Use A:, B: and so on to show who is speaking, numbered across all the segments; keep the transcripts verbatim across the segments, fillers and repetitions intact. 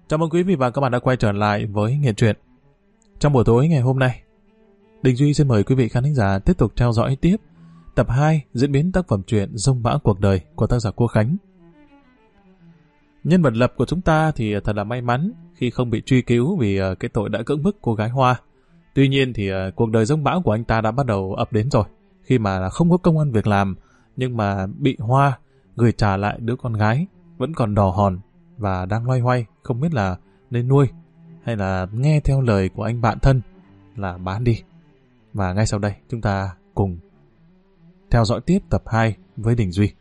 A: Chào mừng quý vị và các bạn đã quay trở lại với Nghệ Truyện. Trong buổi tối ngày hôm nay, Đình Duy xin mời quý vị khán thính giả tiếp tục theo dõi tiếp tập hai diễn biến tác phẩm truyện Dông Bão Cuộc Đời của tác giả Quốc Khánh. Nhân vật lập của chúng ta thì thật là may mắn khi không bị truy cứu vì cái tội đã cưỡng bức cô gái Hoa. Tuy nhiên thì cuộc đời dông bão của anh ta đã bắt đầu ập đến rồi, khi mà không có công ăn việc làm nhưng mà bị Hoa gửi trả lại đứa con gái vẫn còn đỏ hòn và đang loay hoay không biết là nên nuôi hay là nghe theo lời của anh bạn thân là bán đi. Và ngay sau đây chúng ta cùng theo dõi tiếp tập hai với Đình Duy.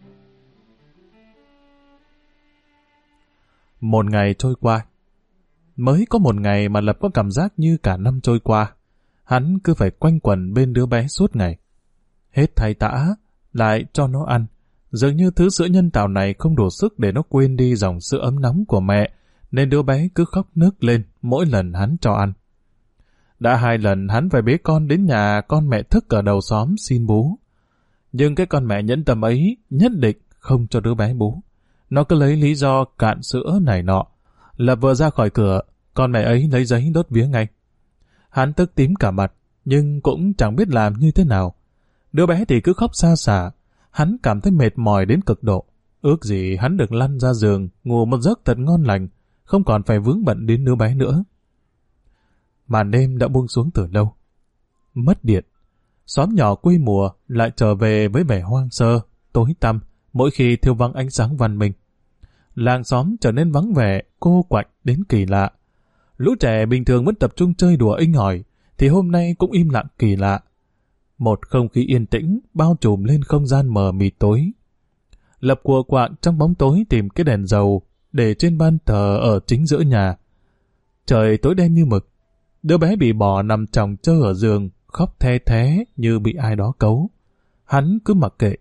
A: Một ngày trôi qua. Mới có một ngày mà Lập có cảm giác như cả năm trôi qua. Hắn cứ phải quanh quẩn bên đứa bé suốt ngày. Hết thay tã, lại cho nó ăn. Dường như thứ sữa nhân tạo này không đủ sức để nó quên đi dòng sữa ấm nóng của mẹ, nên đứa bé cứ khóc nức lên mỗi lần hắn cho ăn. Đã hai lần hắn phải bế con đến nhà con mẹ thức ở đầu xóm xin bú. Nhưng cái con mẹ nhẫn tâm ấy nhất định không cho đứa bé bú. Nó cứ lấy lý do cạn sữa này nọ. Lập vừa ra khỏi cửa, con mẹ ấy lấy giấy đốt vía ngay. Hắn tức tím cả mặt, nhưng cũng chẳng biết làm như thế nào. Đứa bé thì cứ khóc xa xả. Hắn cảm thấy mệt mỏi đến cực độ. Ước gì hắn được lăn ra giường, ngủ một giấc thật ngon lành, không còn phải vướng bận đến đứa bé nữa. Màn đêm đã buông xuống từ lâu. Mất điện. Xóm nhỏ quê mùa lại trở về với vẻ hoang sơ, tối tăm, mỗi khi thiêu vắng ánh sáng văn minh. Làng xóm trở nên vắng vẻ, cô quạnh đến kỳ lạ. Lũ trẻ bình thường vẫn tập trung chơi đùa inh ỏi, thì hôm nay cũng im lặng kỳ lạ. Một không khí yên tĩnh bao trùm lên không gian mờ mịt tối. Lập cùa quạng trong bóng tối tìm cái đèn dầu để trên ban thờ ở chính giữa nhà. Trời tối đen như mực. Đứa bé bị bỏ nằm chồng chơ ở giường, khóc the thé như bị ai đó cấu. Hắn cứ mặc kệ.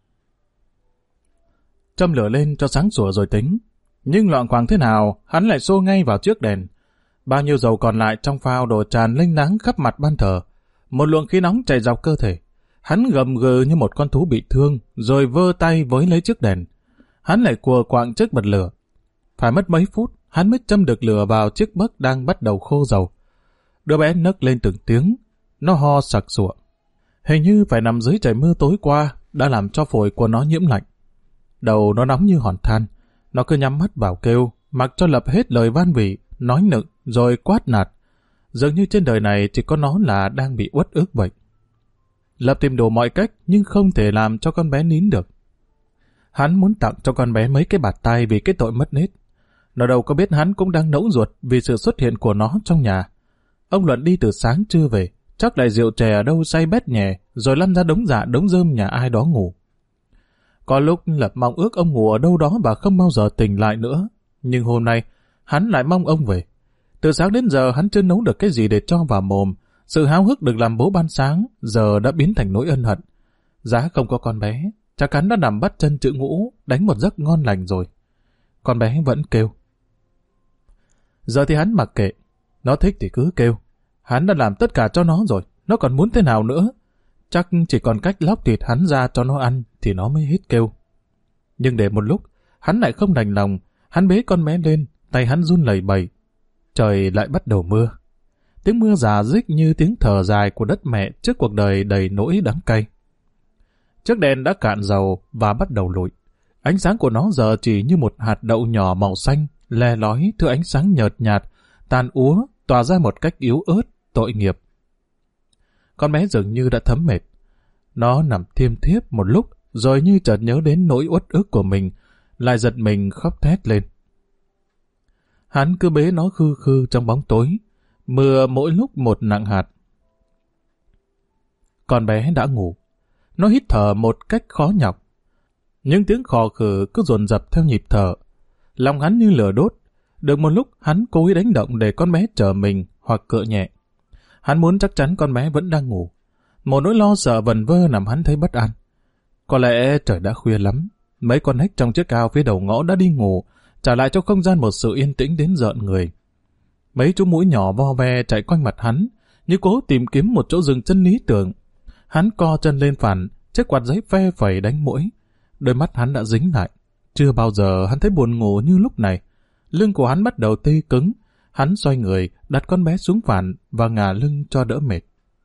A: Châm lửa lên cho sáng sủa rồi tính. Nhưng loạng choạng thế nào, hắn lại xô ngay vào chiếc đèn. Bao nhiêu dầu còn lại trong phao đổ tràn lênh láng khắp mặt ban thờ. Một luồng khí nóng chạy dọc cơ thể. Hắn gầm gừ như một con thú bị thương, rồi vơ tay với lấy chiếc đèn. Hắn lại cùa quạng trước bật lửa. Phải mất mấy phút, hắn mới châm được lửa vào chiếc bấc đang bắt đầu khô dầu. Đứa bé nấc lên từng tiếng, nó ho sặc sụa. Hình như phải nằm dưới trời mưa tối qua đã làm cho phổi của nó nhiễm lạnh. Đầu nó nóng như hòn than, nó cứ nhắm mắt vào kêu, mặc cho Lập hết lời van vỉ, nói nựng rồi quát nạt. Dường như trên đời này chỉ có nó là đang bị uất ức vậy. Lập tìm đủ mọi cách nhưng không thể làm cho con bé nín được. Hắn muốn tặng cho con bé mấy cái bạt tay vì cái tội mất nết. Nó đâu có biết hắn cũng đang nẫu ruột vì sự xuất hiện của nó trong nhà. Ông Luận đi từ sáng chưa về, chắc lại rượu chè ở đâu say bét nhẹ, rồi lăn ra đống dạ đống rơm nhà ai đó ngủ. Có lúc Lập mong ước ông ngủ ở đâu đó và không bao giờ tỉnh lại nữa. Nhưng hôm nay, hắn lại mong ông về. Từ sáng đến giờ hắn chưa nấu được cái gì để cho vào mồm. Sự háo hức được làm bố ban sáng giờ đã biến thành nỗi ân hận. Giá không có con bé, chắc hắn đã nằm bắt chân chữ ngũ, đánh một giấc ngon lành rồi. Con bé vẫn kêu. Giờ thì hắn mặc kệ. Nó thích thì cứ kêu. Hắn đã làm tất cả cho nó rồi, nó còn muốn thế nào nữa? Chắc chỉ còn cách lóc thịt hắn ra cho nó ăn thì nó mới hết kêu. Nhưng để một lúc, hắn lại không đành lòng. Hắn bế con bé lên, tay hắn run lẩy bẩy. Trời lại bắt đầu mưa. Tiếng mưa rà rích như tiếng thở dài của đất mẹ trước cuộc đời đầy nỗi đắng cay. Chiếc đèn đã cạn dầu và bắt đầu lụi. Ánh sáng của nó giờ chỉ như một hạt đậu nhỏ màu xanh, le lói thứ ánh sáng nhợt nhạt, tàn úa, tỏa ra một cách yếu ớt, tội nghiệp. Con bé dường như đã thấm mệt. Nó nằm thiêm thiếp một lúc, rồi như chợt nhớ đến nỗi uất ức của mình, lại giật mình khóc thét lên. Hắn cứ bế nó khư khư trong bóng tối, mưa mỗi lúc một nặng hạt. Con bé đã ngủ. Nó hít thở một cách khó nhọc. Những tiếng khò khử cứ dồn dập theo nhịp thở. Lòng hắn như lửa đốt. Được một lúc hắn cố ý đánh động để con bé chờ mình hoặc cựa nhẹ. Hắn muốn chắc chắn con bé vẫn đang ngủ. Một nỗi lo sợ vần vơ làm hắn thấy bất an. Có lẽ trời đã khuya lắm. Mấy con ếch trong chiếc ao phía đầu ngõ đã đi ngủ, trả lại cho không gian một sự yên tĩnh đến rợn người. Mấy chú muỗi nhỏ vo ve chạy quanh mặt hắn, như cố tìm kiếm một chỗ dừng chân lý tưởng. Hắn co chân lên phản, chiếc quạt giấy phe phẩy đánh muỗi. Đôi mắt hắn đã dính lại. Chưa bao giờ hắn thấy buồn ngủ như lúc này. lưng của hắn bắt đầu tê cứng. Hắn xoay người, đặt con bé xuống phản và ngả lưng cho đỡ mệt.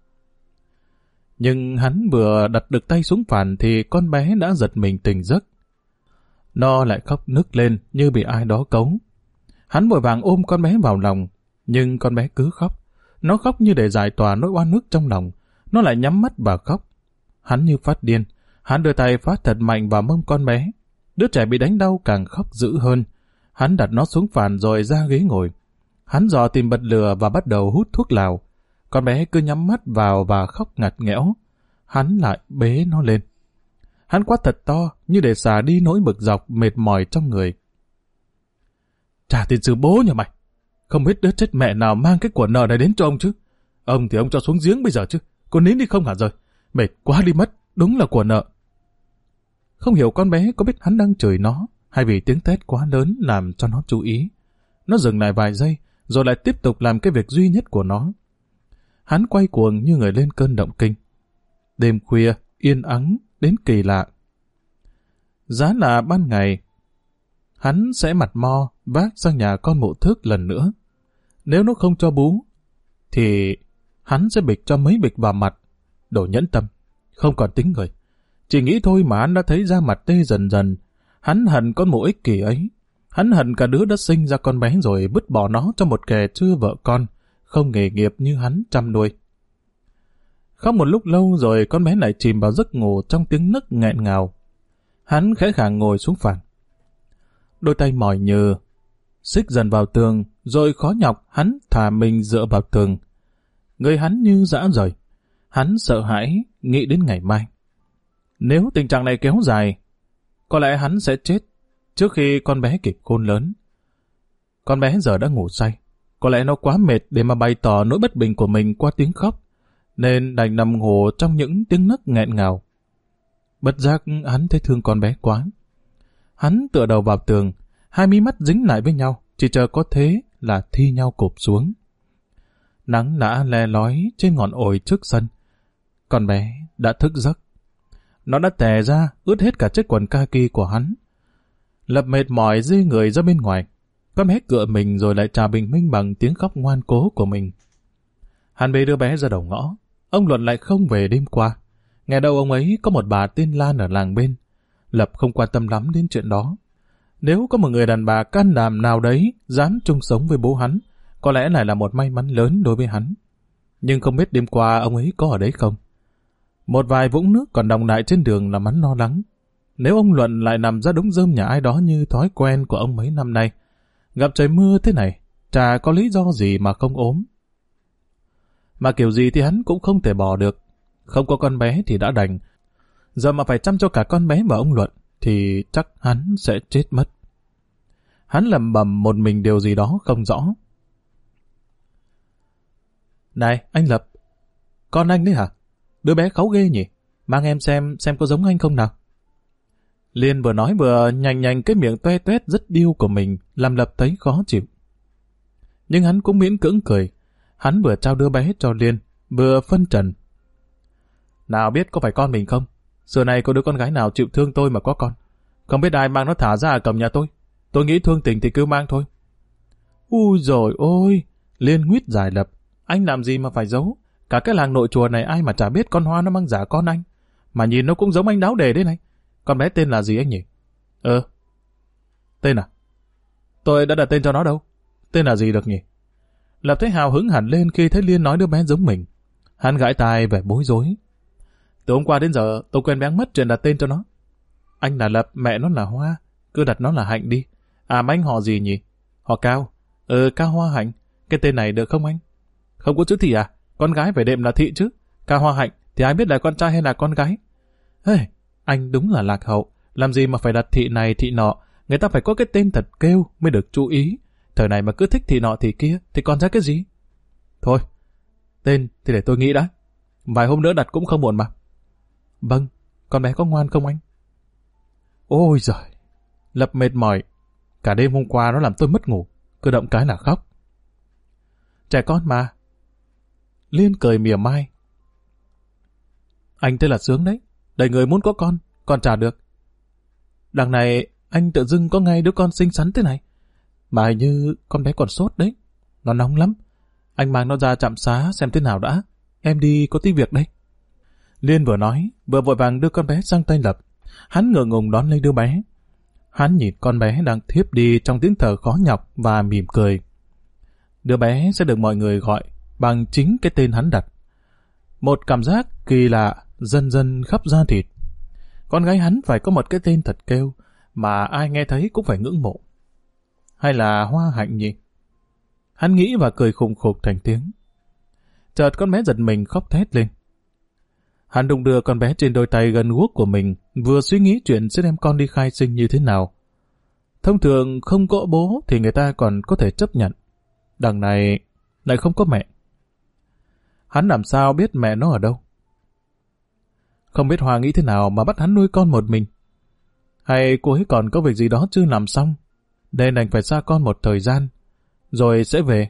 A: Nhưng hắn vừa đặt được tay xuống phản thì con bé đã giật mình tỉnh giấc. Nó lại khóc nức lên như bị ai đó cấu. Hắn vội vàng ôm con bé vào lòng, nhưng con bé cứ khóc. Nó khóc như để giải tỏa nỗi oan ức trong lòng. Nó lại nhắm mắt và khóc. Hắn như phát điên. Hắn đưa tay phát thật mạnh vào mông con bé. Đứa trẻ bị đánh đau càng khóc dữ hơn. Hắn đặt nó xuống phản rồi ra ghế ngồi. Hắn dò tìm bật lửa và bắt đầu hút thuốc lào. Con bé cứ nhắm mắt vào và khóc ngặt nghẽo. Hắn lại bế nó lên. Hắn quát thật to như để xả đi nỗi bực dọc mệt mỏi trong người. Trả tiền sư bố nhà mày. Không biết đứa chết mẹ nào mang cái của nợ này đến cho ông chứ. Ông thì ông cho xuống giếng bây giờ chứ. Cô nín đi không hả rồi. Mệt quá đi mất. Đúng là của nợ. Không hiểu con bé có biết hắn đang chửi nó hay vì tiếng tét quá lớn làm cho nó chú ý. Nó dừng lại vài giây rồi lại tiếp tục làm cái việc duy nhất của nó. Hắn quay cuồng như người lên cơn động kinh. Đêm khuya, yên ắng, đến kỳ lạ. Giá là ban ngày, hắn sẽ mặt mo vác sang nhà con mụ thước lần nữa. Nếu nó không cho bú, thì hắn sẽ bịch cho mấy bịch vào mặt. Đồ nhẫn tâm, không còn tính người. Chỉ nghĩ thôi mà hắn đã thấy da mặt tê dần dần. Hắn hận con mụ ích kỷ ấy. Hắn hận cả đứa đã sinh ra con bé rồi vứt bỏ nó cho một kẻ chưa vợ con, không nghề nghiệp như hắn chăm nuôi. Khóc một lúc lâu rồi con bé lại chìm vào giấc ngủ trong tiếng nấc nghẹn ngào. Hắn khẽ khàng ngồi xuống phản. Đôi tay mỏi nhừ, xích dần vào tường, rồi khó nhọc hắn thả mình dựa vào tường. Người hắn như dã rời. Hắn sợ hãi, nghĩ đến ngày mai. Nếu tình trạng này kéo dài, có lẽ hắn sẽ chết trước khi con bé kịp khôn lớn. Con bé giờ đã ngủ say. Có lẽ nó quá mệt để mà bày tỏ nỗi bất bình của mình qua tiếng khóc, nên đành nằm ngủ trong những tiếng nấc nghẹn ngào. Bất giác hắn thấy thương con bé quá. Hắn tựa đầu vào tường, hai mí mắt dính lại với nhau, chỉ chờ có thế là thi nhau cụp xuống. Nắng đã le lói trên ngọn ổi trước sân. Con bé đã thức giấc. Nó đã tè ra, ướt hết cả chiếc quần kaki của hắn. Lập mệt mỏi dê người ra bên ngoài. Con bé cựa mình rồi lại trả bình minh bằng tiếng khóc ngoan cố của mình. Hắn bế đứa bé ra đầu ngõ. Ông Luận lại không về đêm qua. Nghe đâu ông ấy có một bà tên Lan ở làng bên. Lập không quan tâm lắm đến chuyện đó. Nếu có một người đàn bà can đảm nào đấy dám chung sống với bố hắn, có lẽ lại là một may mắn lớn đối với hắn. Nhưng không biết đêm qua ông ấy có ở đấy không? Một vài vũng nước còn đọng lại trên đường làm hắn lo lắng. Nếu ông Luận lại nằm ra đống rơm nhà ai đó như thói quen của ông mấy năm nay, gặp trời mưa thế này, chả có lý do gì mà không ốm. Mà kiểu gì thì hắn cũng không thể bỏ được. Không có con bé thì đã đành. Giờ mà phải chăm cho cả con bé và ông Luận, thì chắc hắn sẽ chết mất. Hắn lẩm bẩm một mình điều gì đó không rõ. Này, anh Lập, con anh đấy hả? Đứa bé kháu ghê nhỉ? Mang em xem, xem có giống anh không nào? Liên vừa nói vừa nhành nhành cái miệng toe toét rất điêu của mình, làm Lập thấy khó chịu. Nhưng hắn cũng miễn cưỡng cười. Hắn vừa trao đứa bé cho Liên, vừa phân trần. Nào biết có phải con mình không? Xưa này có đứa con gái nào chịu thương tôi mà có con. Không biết ai mang nó thả ra ở cổng nhà tôi. Tôi nghĩ thương tình thì cứ mang thôi. Ui dồi ôi! Liên nguyết giải Lập. Anh làm gì mà phải giấu? Cả cái làng nội chùa này ai mà chả biết con Hoa nó mang giả con anh. Mà nhìn nó cũng giống anh Đáo Đề đấy này. Con bé tên là gì anh nhỉ? Ờ. Tên à? Tôi đã đặt tên cho nó đâu. Tên là gì được nhỉ? Lập thấy hào hứng hẳn lên khi thấy Liên nói đứa bé giống mình. Hắn gãi tai vẻ bối rối. Từ hôm qua đến giờ tôi quên béng mất chuyện đặt tên cho nó. Anh là Lập, mẹ nó là Hoa. Cứ đặt nó là Hạnh đi. À mà anh họ gì nhỉ? Họ Cao. Ừ, Cao Hoa Hạnh. Cái tên này được không anh? Không có chữ Thị à? Con gái phải đệm là Thị chứ. Cao Hoa Hạnh thì ai biết là con trai hay là con gái? Ê, anh đúng là lạc hậu. Làm gì mà phải đặt Thị này Thị nọ. Người ta phải có cái tên thật kêu mới được chú ý. Thời này mà cứ thích Thị nọ Thị kia thì còn ra cái gì? Thôi, tên thì để tôi nghĩ đã. Vài hôm nữa đặt cũng không muộn mà. Vâng, con bé có ngoan không anh? Ôi giời, Lập mệt mỏi. Cả đêm hôm qua nó làm tôi mất ngủ. Cứ động cái là khóc. Trẻ con mà. Liên cười mỉa mai. Anh tên là sướng đấy. Đầy người muốn có con, còn chả được. Đằng này anh tự dưng có ngay đứa con xinh xắn thế này. Mà hình như con bé còn sốt đấy. Nó nóng lắm. Anh mang nó ra trạm xá xem thế nào đã. Em đi có tí việc đây. Liên vừa nói, vừa vội vàng đưa con bé sang tay Lập. Hắn ngượng ngùng đón lấy đứa bé. Hắn nhìn con bé đang thiếp đi trong tiếng thở khó nhọc và mỉm cười. Đứa bé sẽ được mọi người gọi bằng chính cái tên hắn đặt. Một cảm giác kỳ lạ dần dần khắp da thịt. Con gái hắn phải có một cái tên thật kêu mà ai nghe thấy cũng phải ngưỡng mộ. Hay là Hoa Hạnh nhỉ? Hắn nghĩ và cười khùng khục thành tiếng. Chợt con bé giật mình khóc thét lên. Hắn đung đưa con bé trên đôi tay gần guốc của mình, vừa suy nghĩ chuyện sẽ đem con đi khai sinh như thế nào. Thông thường không có bố thì người ta còn có thể chấp nhận. Đằng này lại không có mẹ. Hắn làm sao biết mẹ nó ở đâu? Không biết Hoa nghĩ thế nào mà bắt hắn nuôi con một mình. Hay cô ấy còn có việc gì đó chưa làm xong, nên đành phải xa con một thời gian, rồi sẽ về.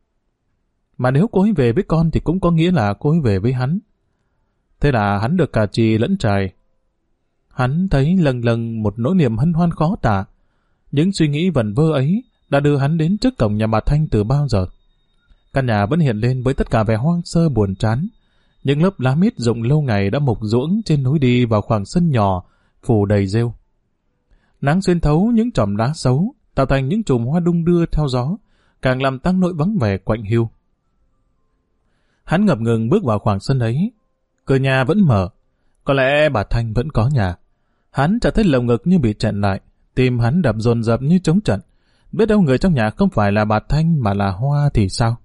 A: Mà nếu cô ấy về với con thì cũng có nghĩa là cô ấy về với hắn. Thế là hắn được cả chì lẫn trài. Hắn thấy lần lần một nỗi niềm hân hoan khó tả. Những suy nghĩ vẩn vơ ấy đã đưa hắn đến trước cổng nhà bà Thanh từ bao giờ. Căn nhà vẫn hiện lên với tất cả vẻ hoang sơ buồn chán. Những lớp lá mít rụng lâu ngày đã mục ruỗng trên lối đi vào khoảng sân nhỏ, phủ đầy rêu. Nắng xuyên thấu những chòm lá xấu, tạo thành những chùm hoa đung đưa theo gió, càng làm tăng nỗi vắng vẻ quạnh hiu. Hắn ngập ngừng bước vào khoảng sân ấy. Cửa nhà vẫn mở. Có lẽ bà Thanh vẫn có nhà. Hắn chợt thấy lồng ngực như bị chặn lại, tim hắn đập dồn dập như trống trận. Biết đâu người trong nhà không phải là bà Thanh mà là Hoa thì sao?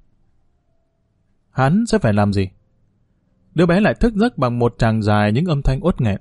A: Hắn sẽ phải làm gì? Đứa bé lại thức giấc bằng một tràng dài những âm thanh uất nghẹn.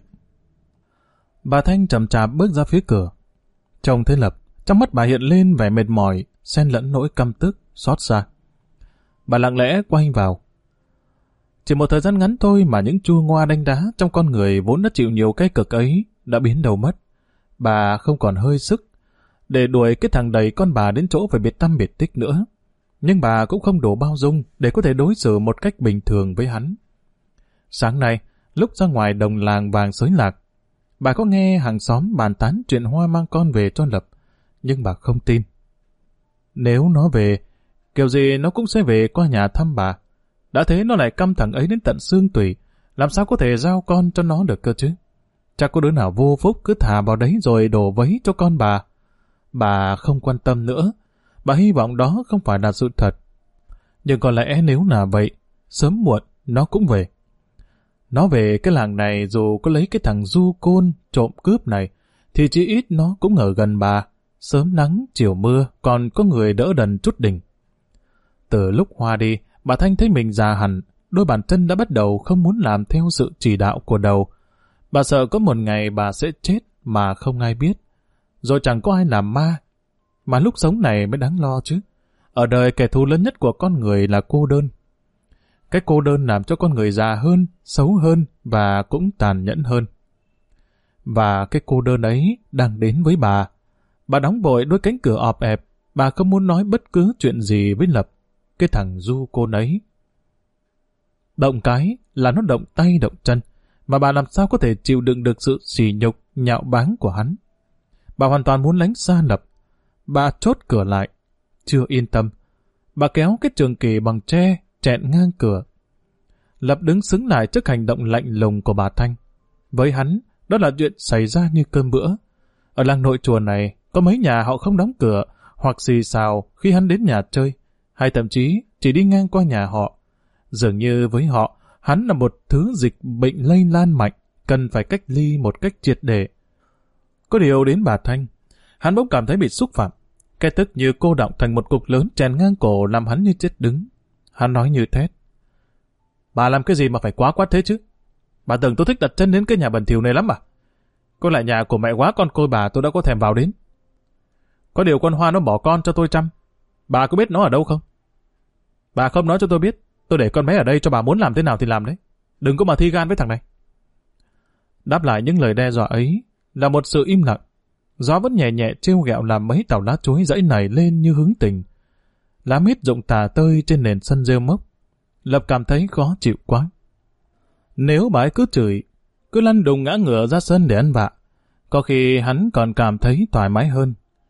A: Bà Thanh chậm chạp bước ra phía cửa. Trông thấy Lập, trong mắt bà hiện lên vẻ mệt mỏi, xen lẫn nỗi căm tức, xót xa. Bà lặng lẽ quay vào. Chỉ một thời gian ngắn thôi mà những chua ngoa đanh đá trong con người vốn đã chịu nhiều cái cực ấy đã biến đầu mất. Bà không còn hơi sức để đuổi cái thằng đầy con bà đến chỗ phải biệt tâm biệt tích nữa. Nhưng bà cũng không đủ bao dung để có thể đối xử một cách bình thường với hắn. Sáng nay, lúc ra ngoài đồng làng vàng xới lạc, bà có nghe hàng xóm bàn tán chuyện Hoa mang con về cho Lập, nhưng bà không tin. Nếu nó về, kiểu gì nó cũng sẽ về qua nhà thăm bà. Đã thế nó lại căm thằng ấy đến tận xương tủy, làm sao có thể giao con cho nó được cơ chứ? Chắc có đứa nào vô phúc cứ thả vào đấy rồi đổ vấy cho con bà. Bà không quan tâm nữa, bà hy vọng đó không phải là sự thật. Nhưng có lẽ nếu là vậy, sớm muộn nó cũng về. Nó về cái làng này dù có lấy cái thằng du côn trộm cướp này, thì chỉ ít nó cũng ở gần bà. Sớm nắng, chiều mưa, còn có người đỡ đần chút đỉnh. Từ lúc Hoa đi, bà Thanh thấy mình già hẳn, đôi bàn chân đã bắt đầu không muốn làm theo sự chỉ đạo của đầu. Bà sợ có một ngày bà sẽ chết mà không ai biết. Rồi chẳng có ai làm ma. Mà lúc sống này mới đáng lo chứ. Ở đời kẻ thù lớn nhất của con người là cô đơn. Cái cô đơn làm cho con người già hơn, xấu hơn và cũng tàn nhẫn hơn. Và cái cô đơn ấy đang đến với bà. Bà đóng vội đôi cánh cửa ọp ẹp. Bà không muốn nói bất cứ chuyện gì với Lập, cái thằng du côn ấy. Động cái là nó động tay động chân, mà bà làm sao có thể chịu đựng được sự sỉ nhục, nhạo báng của hắn. Bà hoàn toàn muốn lánh xa Lập. Bà chốt cửa lại. Chưa yên tâm, bà kéo cái trường kỷ bằng tre chẹn ngang cửa. Lập đứng xứng lại trước hành động lạnh lùng của bà Thanh. Với hắn, đó là chuyện xảy ra như cơm bữa. Ở làng nội chùa này, có mấy nhà họ không đóng cửa hoặc xì xào khi hắn đến nhà chơi, hay thậm chí chỉ đi ngang qua nhà họ. Dường như với họ, hắn là một thứ dịch bệnh lây lan mạnh, cần phải cách ly một cách triệt để. Có điều đến bà Thanh, hắn bỗng cảm thấy bị xúc phạm. Cái tức như cô đọng thành một cục lớn chèn ngang cổ làm hắn như chết đứng. Hắn nói như thét. Bà làm cái gì mà phải quá quát thế chứ? Bà tưởng tôi thích đặt chân đến cái nhà bẩn thỉu này lắm à? Có lại nhà của mẹ quá con côi bà tôi đã có thèm vào đến. Có điều con Hoa nó bỏ con cho tôi chăm. Bà có biết nó ở đâu không? Bà không nói cho tôi biết, tôi để con bé ở đây cho bà muốn làm thế nào thì làm đấy. Đừng có mà thi gan với thằng này. Đáp lại những lời đe dọa ấy là một sự im lặng. Gió vẫn nhẹ nhẹ trêu ghẹo làm mấy tàu lá chuối dãy nảy lên như hứng tình. Lá mít rụng tà tơi trên nền sân rêu mốc. Lập cảm thấy khó chịu quá. Nếu bà ấy cứ chửi, cứ lăn đùng ngã ngửa ra sân để ăn vạ, có khi hắn còn cảm thấy thoải mái hơn.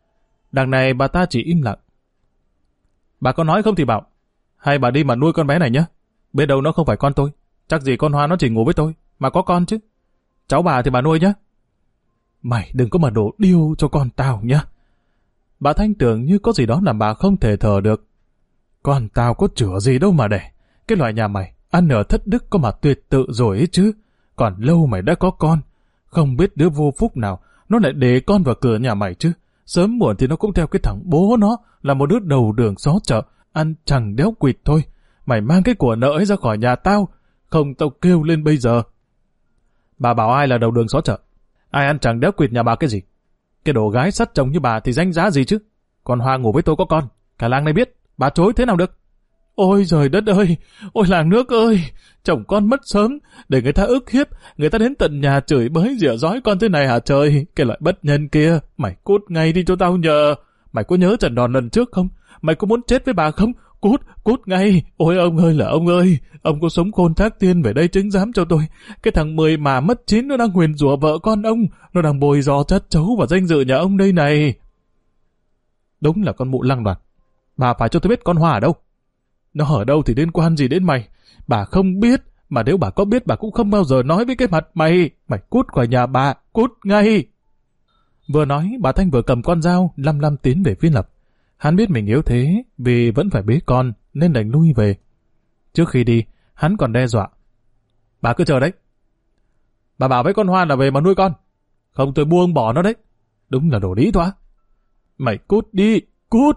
A: Đằng này bà ta chỉ im lặng. Bà có nói không thì bảo, hay bà đi mà nuôi con bé này nhé. Biết đâu nó không phải con tôi, chắc gì con Hoa nó chỉ ngủ với tôi, mà có con chứ. Cháu bà thì bà nuôi nhé. Mày đừng có mà đổ điêu cho con tao nhé. Bà Thanh tưởng như có gì đó làm bà không thể thở được. Con tao có chữa gì đâu mà đẻ. Cái loại nhà mày, ăn ở thất đức có mà tuyệt tự rồi ấy chứ. Còn lâu mày đã có con. Không biết đứa vô phúc nào, nó lại để con vào cửa nhà mày chứ. Sớm muộn thì nó cũng theo cái thằng bố nó, là một đứa đầu đường xó chợ, ăn chẳng đéo quỵt thôi. Mày mang cái của nợ ấy ra khỏi nhà tao, không tao kêu lên bây giờ. Bà bảo ai là đầu đường xó chợ? Ai ăn chẳng đéo quỵt nhà bà cái gì? Cái đồ gái sắt chồng như bà thì danh giá gì chứ? Còn Hoa ngủ với tôi có con, cả làng này biết, bà chối thế nào được? Ôi trời đất ơi, ôi làng nước ơi, chồng con mất sớm, để người ta ức hiếp, người ta đến tận nhà chửi bới rỉa rói con thế này hả trời? Cái loại bất nhân kia, mày cút ngay đi cho tao nhờ. Mày có nhớ trận đòn lần trước không? Mày có muốn chết với bà không? Cút, cút ngay. Ôi ông ơi là ông ơi, ông có sống khôn thác tiên về đây chứng giám cho tôi. Cái thằng mười mà mất chín nó đang nguyền rủa vợ con ông, nó đang bồi dò chất chấu và danh dự nhà ông đây này. Đúng là con mụ lăng loạt. Bà phải cho tôi biết con Hoa ở đâu. Nó ở đâu thì liên quan gì đến mày? Bà không biết, mà nếu bà có biết bà cũng không bao giờ nói với cái mặt mày. Mày cút khỏi nhà bà, cút ngay. Vừa nói, bà Thanh vừa cầm con dao lăm lăm tiến về phía Lập. Hắn biết mình yếu thế vì vẫn phải bế con nên đành lui về. Trước khi đi, hắn còn đe dọa. Bà cứ chờ đấy. Bà bảo với con Hoa là về mà nuôi con. Không tôi buông bỏ nó đấy. Đúng là đồ lý thoá. Mày cút đi, cút.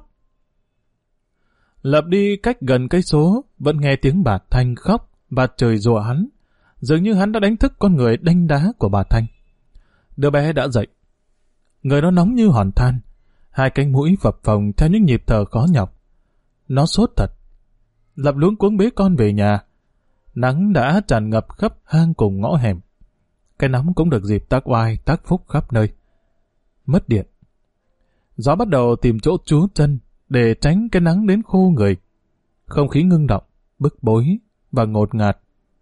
A: Lập đi cách gần cây số, vẫn nghe tiếng bà Thanh khóc và chửi rủa hắn. Dường như hắn đã đánh thức con người đanh đá của bà Thanh. Đứa bé đã dậy. Người nó nóng như hòn than. Hai cánh mũi phập phồng theo những nhịp thở khó nhọc. Nó sốt thật. Lập luống cuống bế con về nhà. Nắng đã tràn ngập khắp hang cùng ngõ hẻm. Cái nóng cũng được dịp tác oai tác phúc khắp nơi. Mất điện. Gió bắt đầu tìm chỗ trú chân để tránh cái nắng đến khô người. Không khí ngưng động, bức bối và ngột ngạt.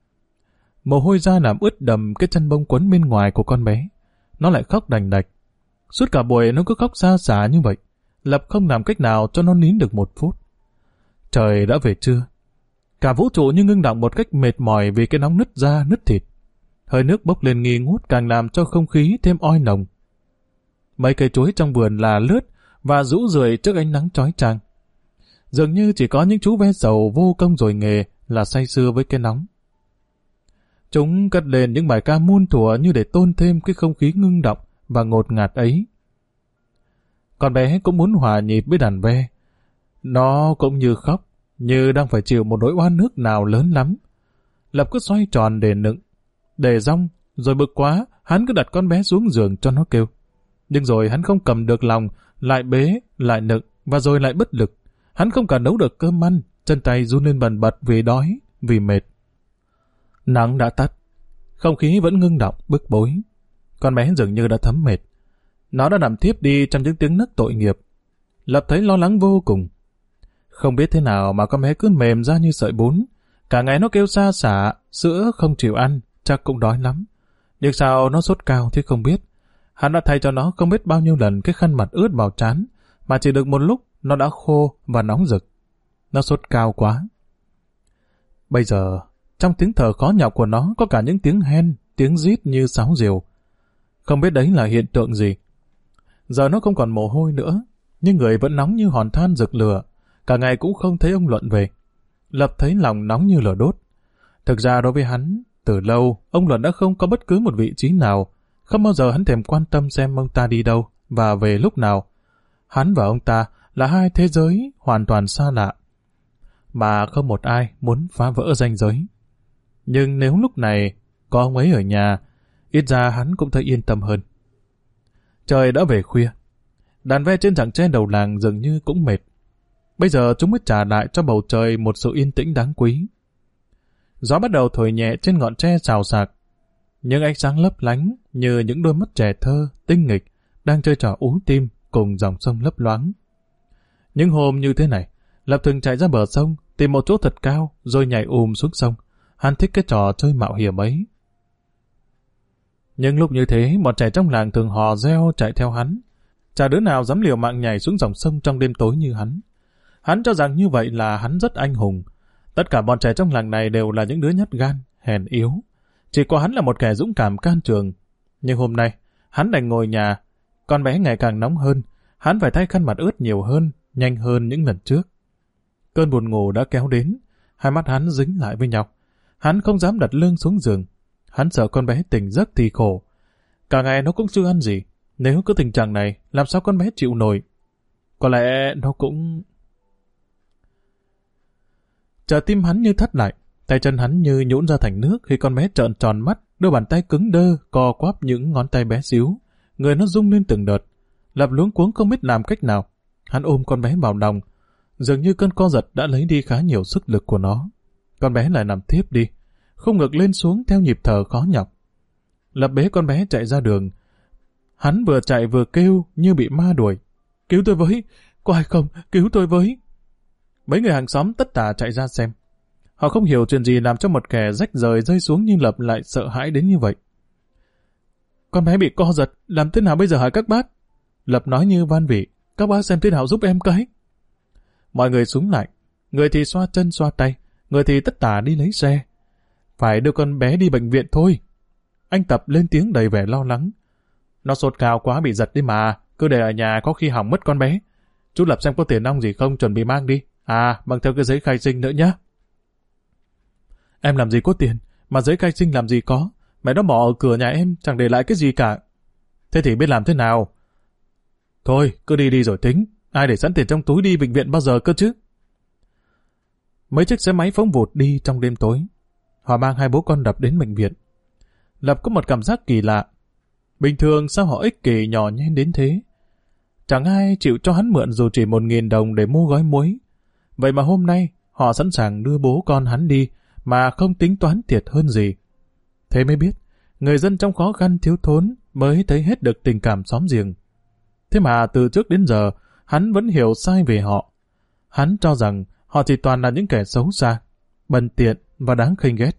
A: Mồ hôi ra làm ướt đầm cái chân bông quấn bên ngoài của con bé. Nó lại khóc đành đạch. Suốt cả buổi nó cứ khóc xa xả như vậy. Lập không làm cách nào cho nó nín được một phút. Trời đã về trưa. Cả vũ trụ như ngưng động một cách mệt mỏi vì cái nóng nứt da nứt thịt. Hơi nước bốc lên nghi ngút càng làm cho không khí thêm oi nồng. Mấy cây chuối trong vườn là lướt và rũ rượi trước ánh nắng chói chang. Dường như chỉ có những chú ve sầu vô công rồi nghề là say sưa với cái nóng. Chúng cất lên những bài ca muôn thuở như để tôn thêm cái không khí ngưng động và ngột ngạt ấy. Con bé cũng muốn hòa nhịp với đàn ve. Nó cũng như khóc, như đang phải chịu một nỗi oan nước nào lớn lắm. Lập cứ xoay tròn để nựng, để rong, rồi bực quá, hắn cứ đặt con bé xuống giường cho nó kêu. Nhưng rồi hắn không cầm được lòng, lại bế, lại nựng, và rồi lại bất lực. Hắn không cả nấu được cơm ăn, chân tay run lên bần bật vì đói, vì mệt. Nắng đã tắt, không khí vẫn ngưng động, bức bối. Con bé dường như đã thấm mệt. Nó đã nằm thiếp đi trong những tiếng nấc tội nghiệp. Lập thấy lo lắng vô cùng. Không biết thế nào mà con bé cứ mềm ra như sợi bún. Cả ngày nó kêu xa xả, sữa không chịu ăn, chắc cũng đói lắm. Nhưng sao nó sốt cao thì không biết. Hắn đã thay cho nó không biết bao nhiêu lần cái khăn mặt ướt vào trán, mà chỉ được một lúc nó đã khô và nóng rực. Nó sốt cao quá. Bây giờ, trong tiếng thở khó nhọc của nó có cả những tiếng hen, tiếng rít như sáo diều. Không biết đấy là hiện tượng gì. Giờ nó không còn mồ hôi nữa, nhưng người vẫn nóng như hòn than rực lửa. Cả ngày cũng không thấy ông Luận về. Lập thấy lòng nóng như lửa đốt. Thực ra đối với hắn, từ lâu, ông Luận đã không có bất cứ một vị trí nào. Không bao giờ hắn thèm quan tâm xem ông ta đi đâu và về lúc nào. Hắn và ông ta là hai thế giới hoàn toàn xa lạ, mà không một ai muốn phá vỡ ranh giới. Nhưng nếu lúc này có ông ấy ở nhà, ít ra hắn cũng thấy yên tâm hơn. Trời đã về khuya. Đàn ve trên rặng tre đầu làng dường như cũng mệt. Bây giờ chúng mới trả lại cho bầu trời một sự yên tĩnh đáng quý. Gió bắt đầu thổi nhẹ trên ngọn tre xào xạc. Những ánh sáng lấp lánh như những đôi mắt trẻ thơ, tinh nghịch, đang chơi trò ú tim cùng dòng sông lấp loáng. Những hôm như thế này, Lập thường chạy ra bờ sông, tìm một chỗ thật cao, rồi nhảy ùm xuống sông. Hắn thích cái trò chơi mạo hiểm ấy. Nhưng lúc như thế, bọn trẻ trong làng thường hò reo chạy theo hắn. Chả đứa nào dám liều mạng nhảy xuống dòng sông trong đêm tối như hắn. Hắn cho rằng như vậy là hắn rất anh hùng. Tất cả bọn trẻ trong làng này đều là những đứa nhát gan, hèn yếu. Chỉ có hắn là một kẻ dũng cảm can trường. Nhưng hôm nay, hắn đành ngồi nhà. Con bé ngày càng nóng hơn. Hắn phải thay khăn mặt ướt nhiều hơn, nhanh hơn những lần trước. Cơn buồn ngủ đã kéo đến. Hai mắt hắn dính lại với nhau. Hắn không dám đặt lưng xuống giường. Hắn sợ con bé tỉnh giấc thì khổ. Cả ngày nó cũng chưa ăn gì. Nếu cứ tình trạng này, làm sao con bé chịu nổi? Có lẽ nó cũng... Trái tim hắn như thắt lại, tay chân hắn như nhũn ra thành nước khi con bé trợn tròn mắt, đôi bàn tay cứng đơ, co quắp những ngón tay bé xíu. Người nó rung lên từng đợt. Lập luống cuống không biết làm cách nào. Hắn ôm con bé vào lòng. Dường như cơn co giật đã lấy đi khá nhiều sức lực của nó. Con bé lại nằm thiếp đi, không ngược lên xuống theo nhịp thở khó nhọc. Lập bế con bé chạy ra đường. Hắn vừa chạy vừa kêu như bị ma đuổi. Cứu tôi với! Có ai không? Cứu tôi với! Mấy người hàng xóm tất tả chạy ra xem. Họ không hiểu chuyện gì làm cho một kẻ rách rời rơi xuống nhưng Lập lại sợ hãi đến như vậy. Con bé bị co giật, làm thế nào bây giờ hả các bác? Lập nói như van vỉ. Các bác xem thế nào giúp em cái. Mọi người súng lại. Người thì xoa chân xoa tay, người thì tất tả đi lấy xe. Phải đưa con bé đi bệnh viện thôi. Anh Tập lên tiếng đầy vẻ lo lắng. Nó sốt cao quá bị giật đi mà, cứ để ở nhà có khi hỏng mất con bé. Chú Lập xem có tiền nong gì không chuẩn bị mang đi. À, mang theo cái giấy khai sinh nữa nhá. Em làm gì có tiền, mà giấy khai sinh làm gì có. Mẹ nó bỏ ở cửa nhà em, chẳng để lại cái gì cả. Thế thì biết làm thế nào? Thôi, cứ đi đi rồi tính. Ai để sẵn tiền trong túi đi bệnh viện bao giờ cơ chứ? Mấy chiếc xe máy phóng vụt đi trong đêm tối. Họ mang hai bố con Lập đến bệnh viện. Lập có một cảm giác kỳ lạ. Bình thường sao họ ích kỷ nhỏ nhen đến thế? Chẳng ai chịu cho hắn mượn dù chỉ một nghìn đồng để mua gói muối. Vậy mà hôm nay họ sẵn sàng đưa bố con hắn đi mà không tính toán thiệt hơn gì. Thế mới biết, người dân trong khó khăn thiếu thốn mới thấy hết được tình cảm xóm giềng. Thế mà từ trước đến giờ, hắn vẫn hiểu sai về họ. Hắn cho rằng họ chỉ toàn là những kẻ xấu xa, bần tiện và đáng khinh ghét.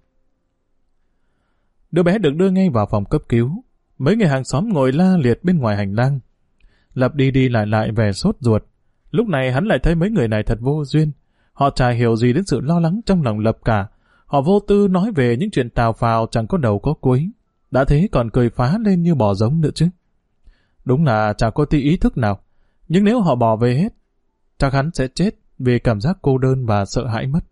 A: Đứa bé được đưa ngay vào phòng cấp cứu. Mấy người hàng xóm ngồi la liệt bên ngoài hành lang. Lập đi đi lại lại vẻ sốt ruột. Lúc này hắn lại thấy mấy người này thật vô duyên. Họ chả hiểu gì đến sự lo lắng trong lòng Lập cả. Họ vô tư nói về những chuyện tào phào chẳng có đầu có cuối. Đã thế còn cười phá lên như bò giống nữa chứ. Đúng là chả có tí ý thức nào. Nhưng nếu họ bỏ về hết, chắc hắn sẽ chết vì cảm giác cô đơn và sợ hãi mất.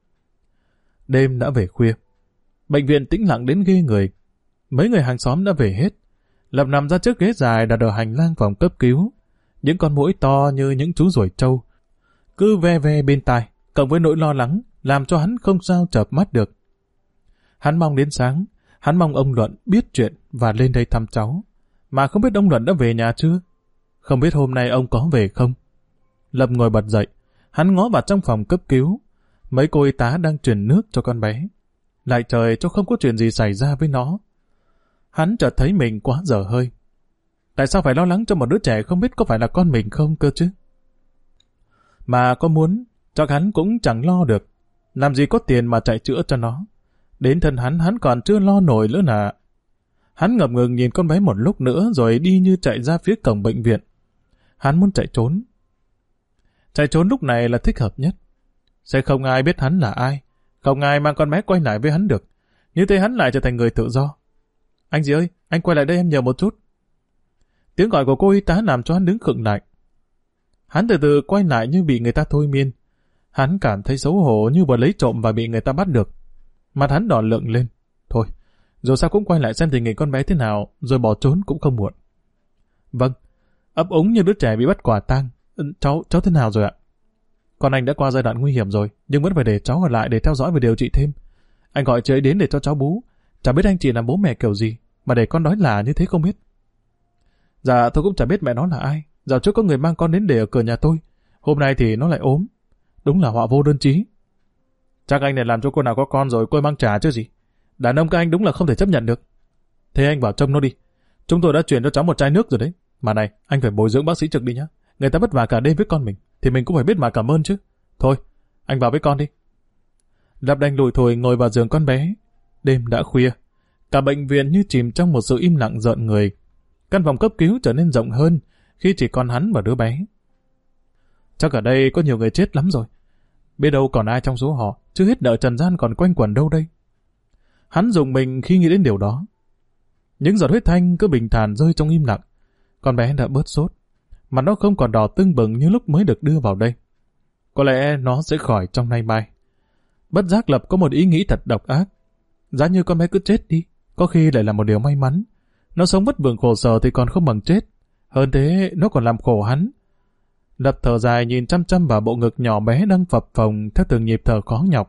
A: Đêm đã về khuya. Bệnh viện tĩnh lặng đến ghê người. Mấy người hàng xóm đã về hết. Lập nằm ra chiếc ghế dài đặt ở hành lang phòng cấp cứu. Những con muỗi to như những chú ruồi trâu cứ ve ve bên tai, cộng với nỗi lo lắng làm cho hắn không sao chợp mắt được. Hắn mong đến sáng, hắn mong ông Luận biết chuyện và lên đây thăm cháu. Mà không biết ông Luận đã về nhà chưa? Không biết hôm nay ông có về không? Lập ngồi bật dậy, hắn ngó vào trong phòng cấp cứu. Mấy cô y tá đang truyền nước cho con bé. Lại trời cho không có chuyện gì xảy ra với nó. Hắn chợt thấy mình quá dở hơi. Tại sao phải lo lắng cho một đứa trẻ không biết có phải là con mình không cơ chứ? Mà có muốn, chắc hắn cũng chẳng lo được. Làm gì có tiền mà chạy chữa cho nó. Đến thân hắn, hắn còn chưa lo nổi nữa nà. Hắn ngập ngừng nhìn con bé một lúc nữa rồi đi như chạy ra phía cổng bệnh viện. Hắn muốn chạy trốn. Chạy trốn lúc này là thích hợp nhất. Sẽ không ai biết hắn là ai. Không ai mang con bé quay lại với hắn được. Như thế hắn lại trở thành người tự do. Anh gì ơi, anh quay lại đây em nhờ một chút. Tiếng gọi của cô y tá làm cho hắn đứng khựng lại. Hắn từ từ quay lại như bị người ta thôi miên. Hắn cảm thấy xấu hổ như vừa lấy trộm và bị người ta bắt được. Mặt hắn đỏ lựng lên. Thôi, dù sao cũng quay lại xem tình hình con bé thế nào, rồi bỏ trốn cũng không muộn. Vâng, ấp úng như đứa trẻ bị bắt quả tang. Cháu, cháu thế nào rồi ạ? Con anh đã qua giai đoạn nguy hiểm rồi, nhưng vẫn phải để cháu ở lại để theo dõi và điều trị thêm. Anh gọi chị ấy đến để cho cháu bú. Chả biết anh chị làm bố mẹ kiểu gì, mà để con đói là như thế không biết. Dạ, tôi cũng chả biết mẹ nó là ai. Dạo trước có người mang con đến để ở cửa nhà tôi. Hôm nay thì nó lại ốm. Đúng là họa vô đơn chí. Chắc anh này làm cho cô nào có con rồi cô ấy mang trả chứ gì. Đàn ông các anh đúng là không thể chấp nhận được. Thế anh vào trông nó đi. Chúng tôi đã chuyển cho cháu một chai nước rồi đấy. Mà này, anh phải bồi dưỡng bác sĩ trực đi nhá. Người ta vất vả cả đêm với con mình, thì mình cũng phải biết mà cảm ơn chứ. Thôi, anh vào với con đi. Lập đành lùi thổi ngồi vào giường con bé. Đêm đã khuya. Cả bệnh viện như chìm trong một sự im lặng rợn người. Căn phòng cấp cứu trở nên rộng hơn khi chỉ còn hắn và đứa bé. Chắc ở đây có nhiều người chết lắm rồi. Biết đâu còn ai trong số họ, chưa hết nợ trần gian còn quanh quẩn đâu đây. Hắn rùng mình khi nghĩ đến điều đó. Những giọt huyết thanh cứ bình thản rơi trong im lặng. Con bé đã bớt sốt, mà nó không còn đỏ tưng bừng như lúc mới được đưa vào đây. Có lẽ nó sẽ khỏi trong nay mai. Bất giác Lập có một ý nghĩ thật độc ác. Giá như con bé cứ chết đi, có khi lại là một điều may mắn. Nó sống vất vưởng khổ sở thì còn không bằng chết. Hơn thế, nó còn làm khổ hắn. Lập thở dài nhìn chăm chăm vào bộ ngực nhỏ bé đang phập phồng theo từng nhịp thở khó nhọc.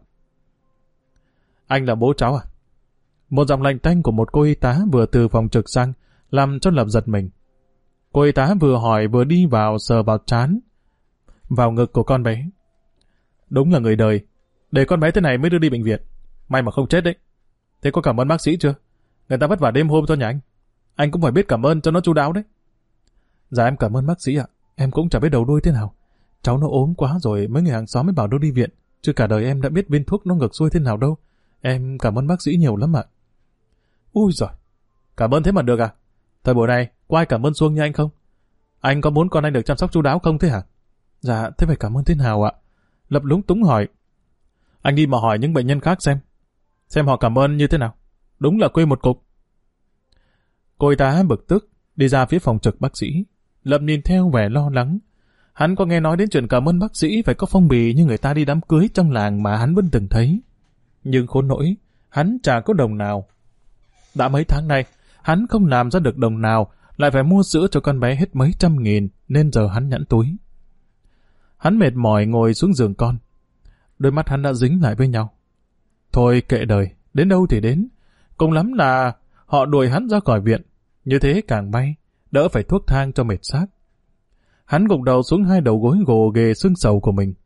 A: Anh là bố cháu à? Một giọng lạnh tanh của một cô y tá vừa từ phòng trực sang, làm cho Lập giật mình. Cô y tá vừa hỏi vừa đi vào sờ vào trán, vào ngực của con bé. Đúng là người đời. Để con bé thế này mới đưa đi bệnh viện. May mà không chết đấy. Thế có cảm ơn bác sĩ chưa? Người ta vất vả đêm hôm cho nhà anh. Anh cũng phải biết cảm ơn cho nó chu đáo đấy. Dạ em cảm ơn bác sĩ ạ. Em cũng chả biết đầu đuôi thế nào. Cháu nó ốm quá rồi mấy người hàng xóm mới bảo nó đi viện. Chứ cả đời em đã biết viên thuốc nó ngược xuôi thế nào đâu. Em cảm ơn bác sĩ nhiều lắm ạ. Ui giời, cảm ơn thế mà được à? Thời buổi này, có ai cảm ơn xuông như anh không? Anh có muốn con anh được chăm sóc chu đáo không thế hả? Dạ, thế phải cảm ơn thế nào ạ? Lập lúng túng hỏi. Anh đi mà hỏi những bệnh nhân khác xem. Xem họ cảm ơn như thế nào. Đúng là quê một cục. Cô y tá bực tức, đi ra phía phòng trực bác sĩ. Lập nhìn theo vẻ lo lắng. Hắn có nghe nói đến chuyện cảm ơn bác sĩ phải có phong bì như người ta đi đám cưới trong làng mà hắn vẫn từng thấy. Nhưng khốn nỗi, hắn chả có đồng nào. Đã mấy tháng nay, hắn không làm ra được đồng nào, lại phải mua sữa cho con bé hết mấy trăm nghìn, nên giờ hắn nhẵn túi. Hắn mệt mỏi ngồi xuống giường con. Đôi mắt hắn đã dính lại với nhau. Thôi kệ đời, đến đâu thì đến. Cùng lắm là họ đuổi hắn ra khỏi viện. Như thế càng may, đỡ phải thuốc thang cho mệt xác. Hắn gục đầu xuống hai đầu gối gồ ghề xương sầu của mình.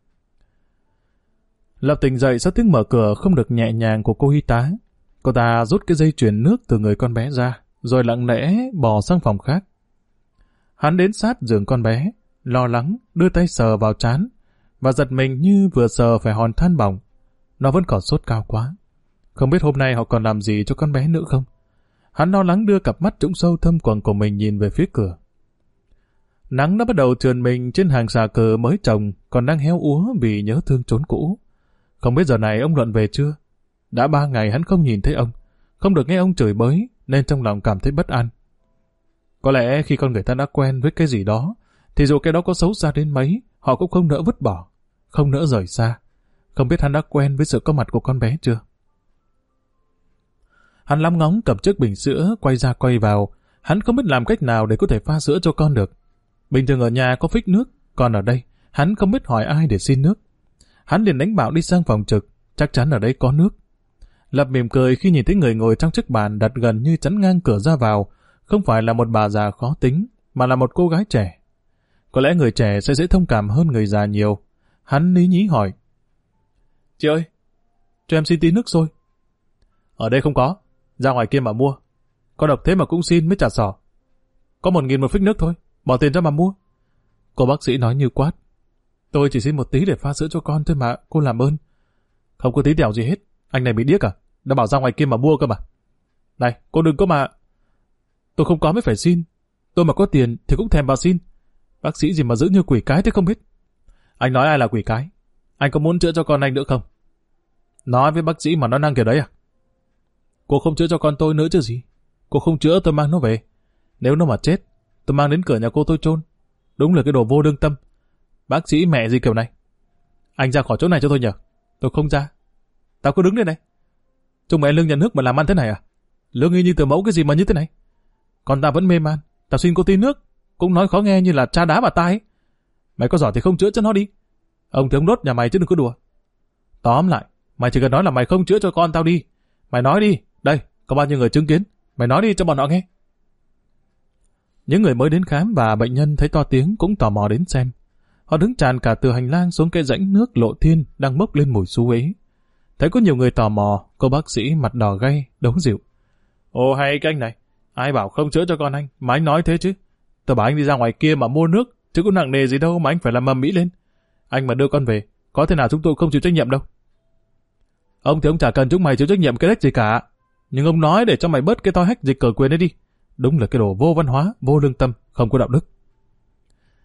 A: Lập tỉnh dậy sau tiếng mở cửa không được nhẹ nhàng của cô y tá. Cô ta rút cái dây chuyền nước từ người con bé ra, rồi lặng lẽ bò sang phòng khác. Hắn đến sát giường con bé, lo lắng, đưa tay sờ vào trán, và giật mình như vừa sờ phải hòn than bỏng. Nó vẫn còn sốt cao quá. Không biết hôm nay họ còn làm gì cho con bé nữa không? Hắn lo lắng đưa cặp mắt trũng sâu thâm quầng của mình nhìn về phía cửa. Nắng đã bắt đầu trườn mình trên hàng xà cờ mới trồng, còn đang héo úa vì nhớ thương chốn cũ. Không biết giờ này ông Luận về chưa? Đã ba ngày hắn không nhìn thấy ông, không được nghe ông chửi bới, nên trong lòng cảm thấy bất an. Có lẽ khi con người ta đã quen với cái gì đó, thì dù cái đó có xấu xa đến mấy, họ cũng không nỡ vứt bỏ, không nỡ rời xa. Không biết hắn đã quen với sự có mặt của con bé chưa? Hắn lắm ngóng cầm chiếc bình sữa, quay ra quay vào. Hắn không biết làm cách nào để có thể pha sữa cho con được. Bình thường ở nhà có phích nước, còn ở đây, hắn không biết hỏi ai để xin nước. Hắn liền đánh bảo đi sang phòng trực, chắc chắn ở đây có nước. Lập mỉm cười khi nhìn thấy người ngồi trong chiếc bàn đặt gần như chắn ngang cửa ra vào, không phải là một bà già khó tính, mà là một cô gái trẻ. Có lẽ người trẻ sẽ dễ thông cảm hơn người già nhiều. Hắn lý nhí hỏi. Chị ơi, cho em xin tí nước sôi. Ở đây không có, ra ngoài kia mà mua. Có độc thế mà cũng xin mới trả sỏ. Có một nghìn một phích nước thôi, bỏ tiền ra mà mua. Cô bác sĩ nói như quát. Tôi chỉ xin một tí để pha sữa cho con thôi mà, cô làm ơn. Không có tí tẹo gì hết, anh này bị điếc à? Đã bảo ra ngoài kia mà mua cơ mà. Này, cô đừng có mà... Tôi không có mới phải xin. Tôi mà có tiền thì cũng thèm vào xin. Bác sĩ gì mà giữ như quỷ cái thế không biết. Anh nói ai là quỷ cái? Anh có muốn chữa cho con anh nữa không? Nói với bác sĩ mà nó năng kiểu đấy à? Cô không chữa cho con tôi nữa chứ gì. Cô không chữa tôi mang nó về. Nếu nó mà chết, tôi mang đến cửa nhà cô tôi chôn. Đúng là cái đồ vô lương tâm. Bác sĩ mẹ gì kiểu này. Anh ra khỏi chỗ này cho tôi nhờ. Tôi không ra. Tao cứ đứng đây này. Chúng mày lương nhà nước mà làm ăn thế này à? Lương y như từ mẫu cái gì mà như thế này? Còn tao vẫn mê man. Tao xin cô tí nước. Cũng nói khó nghe như là cha đá vào tai ấy. Mày có giỏi thì không chữa cho nó đi. Ông thì ông đốt nhà mày chứ đừng có đùa. Tóm lại, mày chỉ cần nói là mày không chữa cho con tao đi. Mày nói đi. Đây, có bao nhiêu người chứng kiến. Mày nói đi cho bọn họ nghe. Những người mới đến khám và bệnh nhân thấy to tiếng cũng tò mò đến xem. Họ đứng tràn cả từ hành lang xuống cái rãnh nước lộ thiên đang bốc lên mùi xú uế. Thấy có nhiều người tò mò, cô bác sĩ mặt đỏ gay, đấu dịu. Ồ hay cái anh này, ai bảo không chữa cho con anh, mà anh nói thế chứ. Tôi bảo anh đi ra ngoài kia mà mua nước, chứ có nặng nề gì đâu mà anh phải làm mầm mỹ lên. Anh mà đưa con về, có thể nào chúng tôi không chịu trách nhiệm đâu. Ông thì ông chả cần chúng mày chịu trách nhiệm cái đếch gì cả. Nhưng ông nói để cho mày bớt cái toi hách dịch cờ quyền ấy đi. Đúng là cái đồ vô văn hóa, vô lương tâm, không có đạo đức.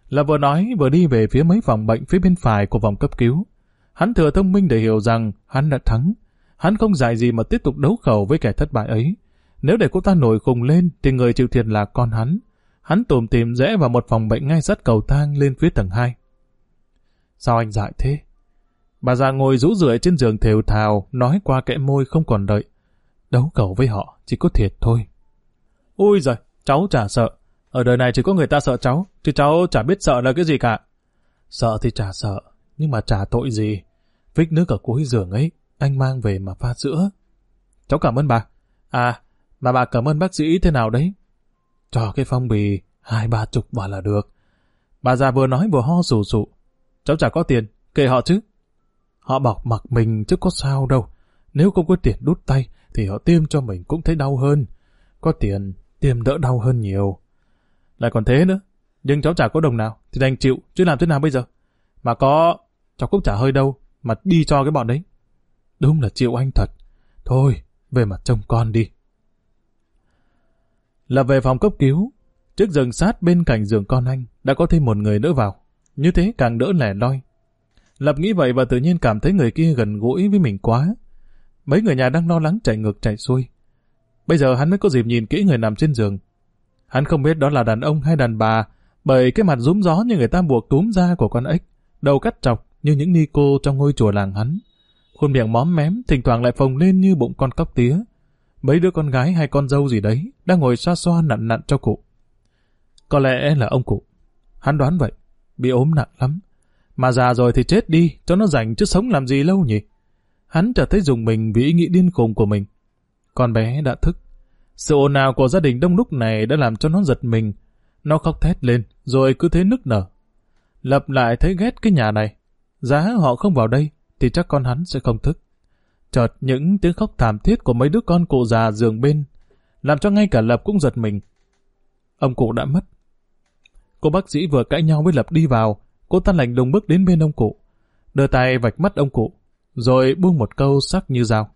A: Là vừa nói vừa đi về phía mấy phòng bệnh phía bên phải của vòng cấp cứu. Hắn thừa thông minh để hiểu rằng hắn đã thắng. Hắn không dại gì mà tiếp tục đấu khẩu với kẻ thất bại ấy. Nếu để cô ta nổi khùng lên thì người chịu thiệt là con hắn. Hắn tủm tỉm rẽ vào một phòng bệnh ngay sát cầu thang lên phía tầng hai. Sao anh dại thế? Bà già ngồi rũ rượi trên giường thều thào, nói qua kẽ môi không còn đợi. Đấu khẩu với họ chỉ có thiệt thôi. Ui giời, cháu chả sợ. Ở đời này chỉ có người ta sợ cháu, chứ cháu chả biết sợ là cái gì cả. Sợ thì chả sợ, nhưng mà chả tội gì. Vích nước ở cuối giường ấy, anh mang về mà pha sữa. Cháu cảm ơn bà. À, mà bà cảm ơn bác sĩ thế nào đấy? Cho cái phong bì hai ba chục bà là được. Bà già vừa nói vừa ho sù sụ. Cháu chả có tiền, kệ họ chứ. Họ bọc mặc mình chứ có sao đâu. Nếu không có tiền đút tay thì họ tiêm cho mình cũng thấy đau hơn. Có tiền, tiêm đỡ đau hơn nhiều. Lại còn thế nữa. Nhưng cháu chả có đồng nào thì đành chịu, chứ làm thế nào bây giờ? Mà có, cháu cũng chả hơi đâu mà đi cho cái bọn đấy. Đúng là chịu anh thật. Thôi, về mà trông con đi. Là về phòng cấp cứu. Trước giường sát bên cạnh giường con anh đã có thêm một người nữa vào. Như thế càng đỡ lẻ loi. Lập nghĩ vậy và tự nhiên cảm thấy người kia gần gũi với mình quá. Mấy người nhà đang lo lắng chạy ngược chạy xuôi. Bây giờ hắn mới có dịp nhìn kỹ người nằm trên giường. Hắn không biết đó là đàn ông hay đàn bà, bởi cái mặt rúm gió như người ta buộc túm da của con ếch, đầu cắt chọc như những ni cô trong ngôi chùa làng hắn. Khuôn miệng móm mém, thỉnh thoảng lại phồng lên như bụng con cóc tía. Mấy đứa con gái hay con dâu gì đấy đang ngồi xoa xoa nặn nặn cho cụ. Có lẽ là ông cụ. Hắn đoán vậy, bị ốm nặng lắm. Mà già rồi thì chết đi, cho nó rảnh chứ sống làm gì lâu nhỉ? Hắn chợt thấy dùng mình vì ý nghĩ điên khùng của mình. Con bé đã thức. Sự ồn ào của gia đình đông lúc này đã làm cho nó giật mình. Nó khóc thét lên, rồi cứ thế nức nở. Lập lại thấy ghét cái nhà này. Giá họ không vào đây, thì chắc con hắn sẽ không thức. Chợt những tiếng khóc thảm thiết của mấy đứa con cụ già giường bên, làm cho ngay cả Lập cũng giật mình. Ông cụ đã mất. Cô bác sĩ vừa cãi nhau với Lập đi vào, cô ta lạnh lùng bước đến bên ông cụ, đưa tay vạch mắt ông cụ, rồi buông một câu sắc như dao.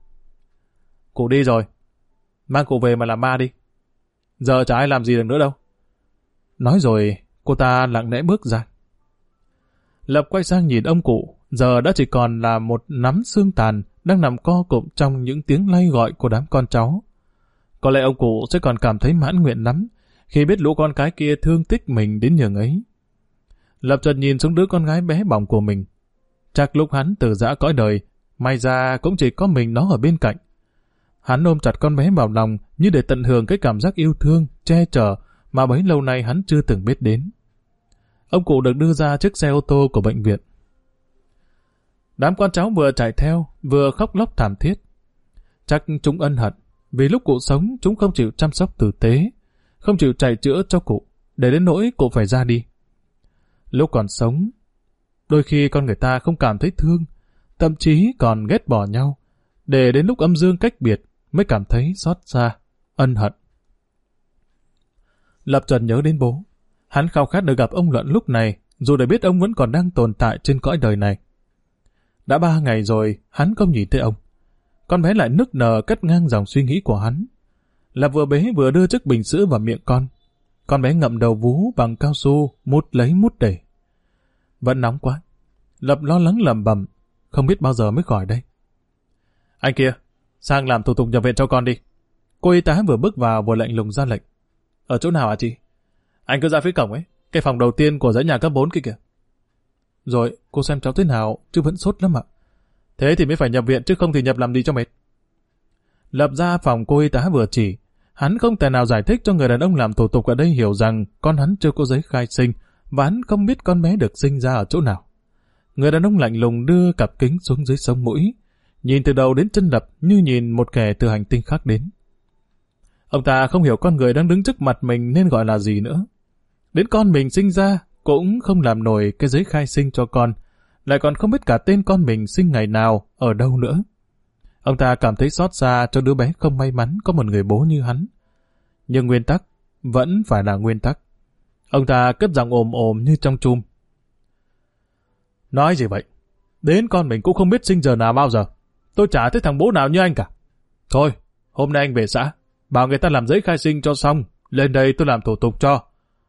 A: Cụ đi rồi, mang cụ về mà làm ma đi. Giờ chả ai làm gì được nữa đâu. Nói rồi, cô ta lặng lẽ bước ra. Lập quay sang nhìn ông cụ, giờ đã chỉ còn là một nắm xương tàn đang nằm co cụm trong những tiếng lay gọi của đám con cháu. Có lẽ ông cụ sẽ còn cảm thấy mãn nguyện lắm khi biết lũ con cái kia thương tích mình đến nhường ấy. Lập chợt nhìn xuống đứa con gái bé bỏng của mình. Chắc lúc hắn từ giã cõi đời, may ra cũng chỉ có mình nó ở bên cạnh. Hắn ôm chặt con bé vào lòng như để tận hưởng cái cảm giác yêu thương, che chở mà bấy lâu nay hắn chưa từng biết đến. Ông cụ được đưa ra chiếc xe ô tô của bệnh viện. Đám con cháu vừa chạy theo, vừa khóc lóc thảm thiết. Chắc chúng ân hận, vì lúc cụ sống chúng không chịu chăm sóc tử tế, không chịu chạy chữa cho cụ, để đến nỗi cụ phải ra đi. Lúc còn sống, đôi khi con người ta không cảm thấy thương, thậm chí còn ghét bỏ nhau, để đến lúc âm dương cách biệt mới cảm thấy xót xa, ân hận. Lập dần nhớ đến bố. Hắn khao khát được gặp ông Luận lúc này, dù để biết ông vẫn còn đang tồn tại trên cõi đời này. Đã ba ngày rồi, hắn không nhìn thấy ông. Con bé lại nức nở cắt ngang dòng suy nghĩ của hắn. Là vừa bế vừa đưa chiếc bình sữa vào miệng con. Con bé ngậm đầu vú bằng cao su, mút lấy mút để. Vẫn nóng quá. Lập lo lắng lẩm bẩm, không biết bao giờ mới khỏi đây. Anh kia, sang làm thủ tục nhập viện cho con đi. Cô y tá vừa bước vào vừa lạnh lùng ra lệnh. Ở chỗ nào hả chị? Anh cứ ra phía cổng ấy, cái phòng đầu tiên của dãy nhà cấp bốn kia kìa. Rồi, cô xem cháu thế nào, chứ vẫn sốt lắm ạ. Thế thì mới phải nhập viện chứ không thì nhập làm gì cho mệt. Lập ra phòng cô y tá vừa chỉ, hắn không thể nào giải thích cho người đàn ông làm thủ tục ở đây hiểu rằng con hắn chưa có giấy khai sinh và hắn không biết con bé được sinh ra ở chỗ nào. Người đàn ông lạnh lùng đưa cặp kính xuống dưới sống mũi, nhìn từ đầu đến chân Lập như nhìn một kẻ từ hành tinh khác đến. Ông ta không hiểu con người đang đứng trước mặt mình nên gọi là gì nữa. Đến con mình sinh ra cũng không làm nổi cái giấy khai sinh cho con, lại còn không biết cả tên con mình sinh ngày nào, ở đâu nữa. Ông ta cảm thấy xót xa cho đứa bé không may mắn có một người bố như hắn. Nhưng nguyên tắc vẫn phải là nguyên tắc. Ông ta cất giọng ồm ồm như trong chum. Nói gì vậy? Đến con mình cũng không biết sinh giờ nào bao giờ. Tôi chả thấy thằng bố nào như anh cả. Thôi, hôm nay anh về xã, bảo người ta làm giấy khai sinh cho xong, lên đây tôi làm thủ tục cho.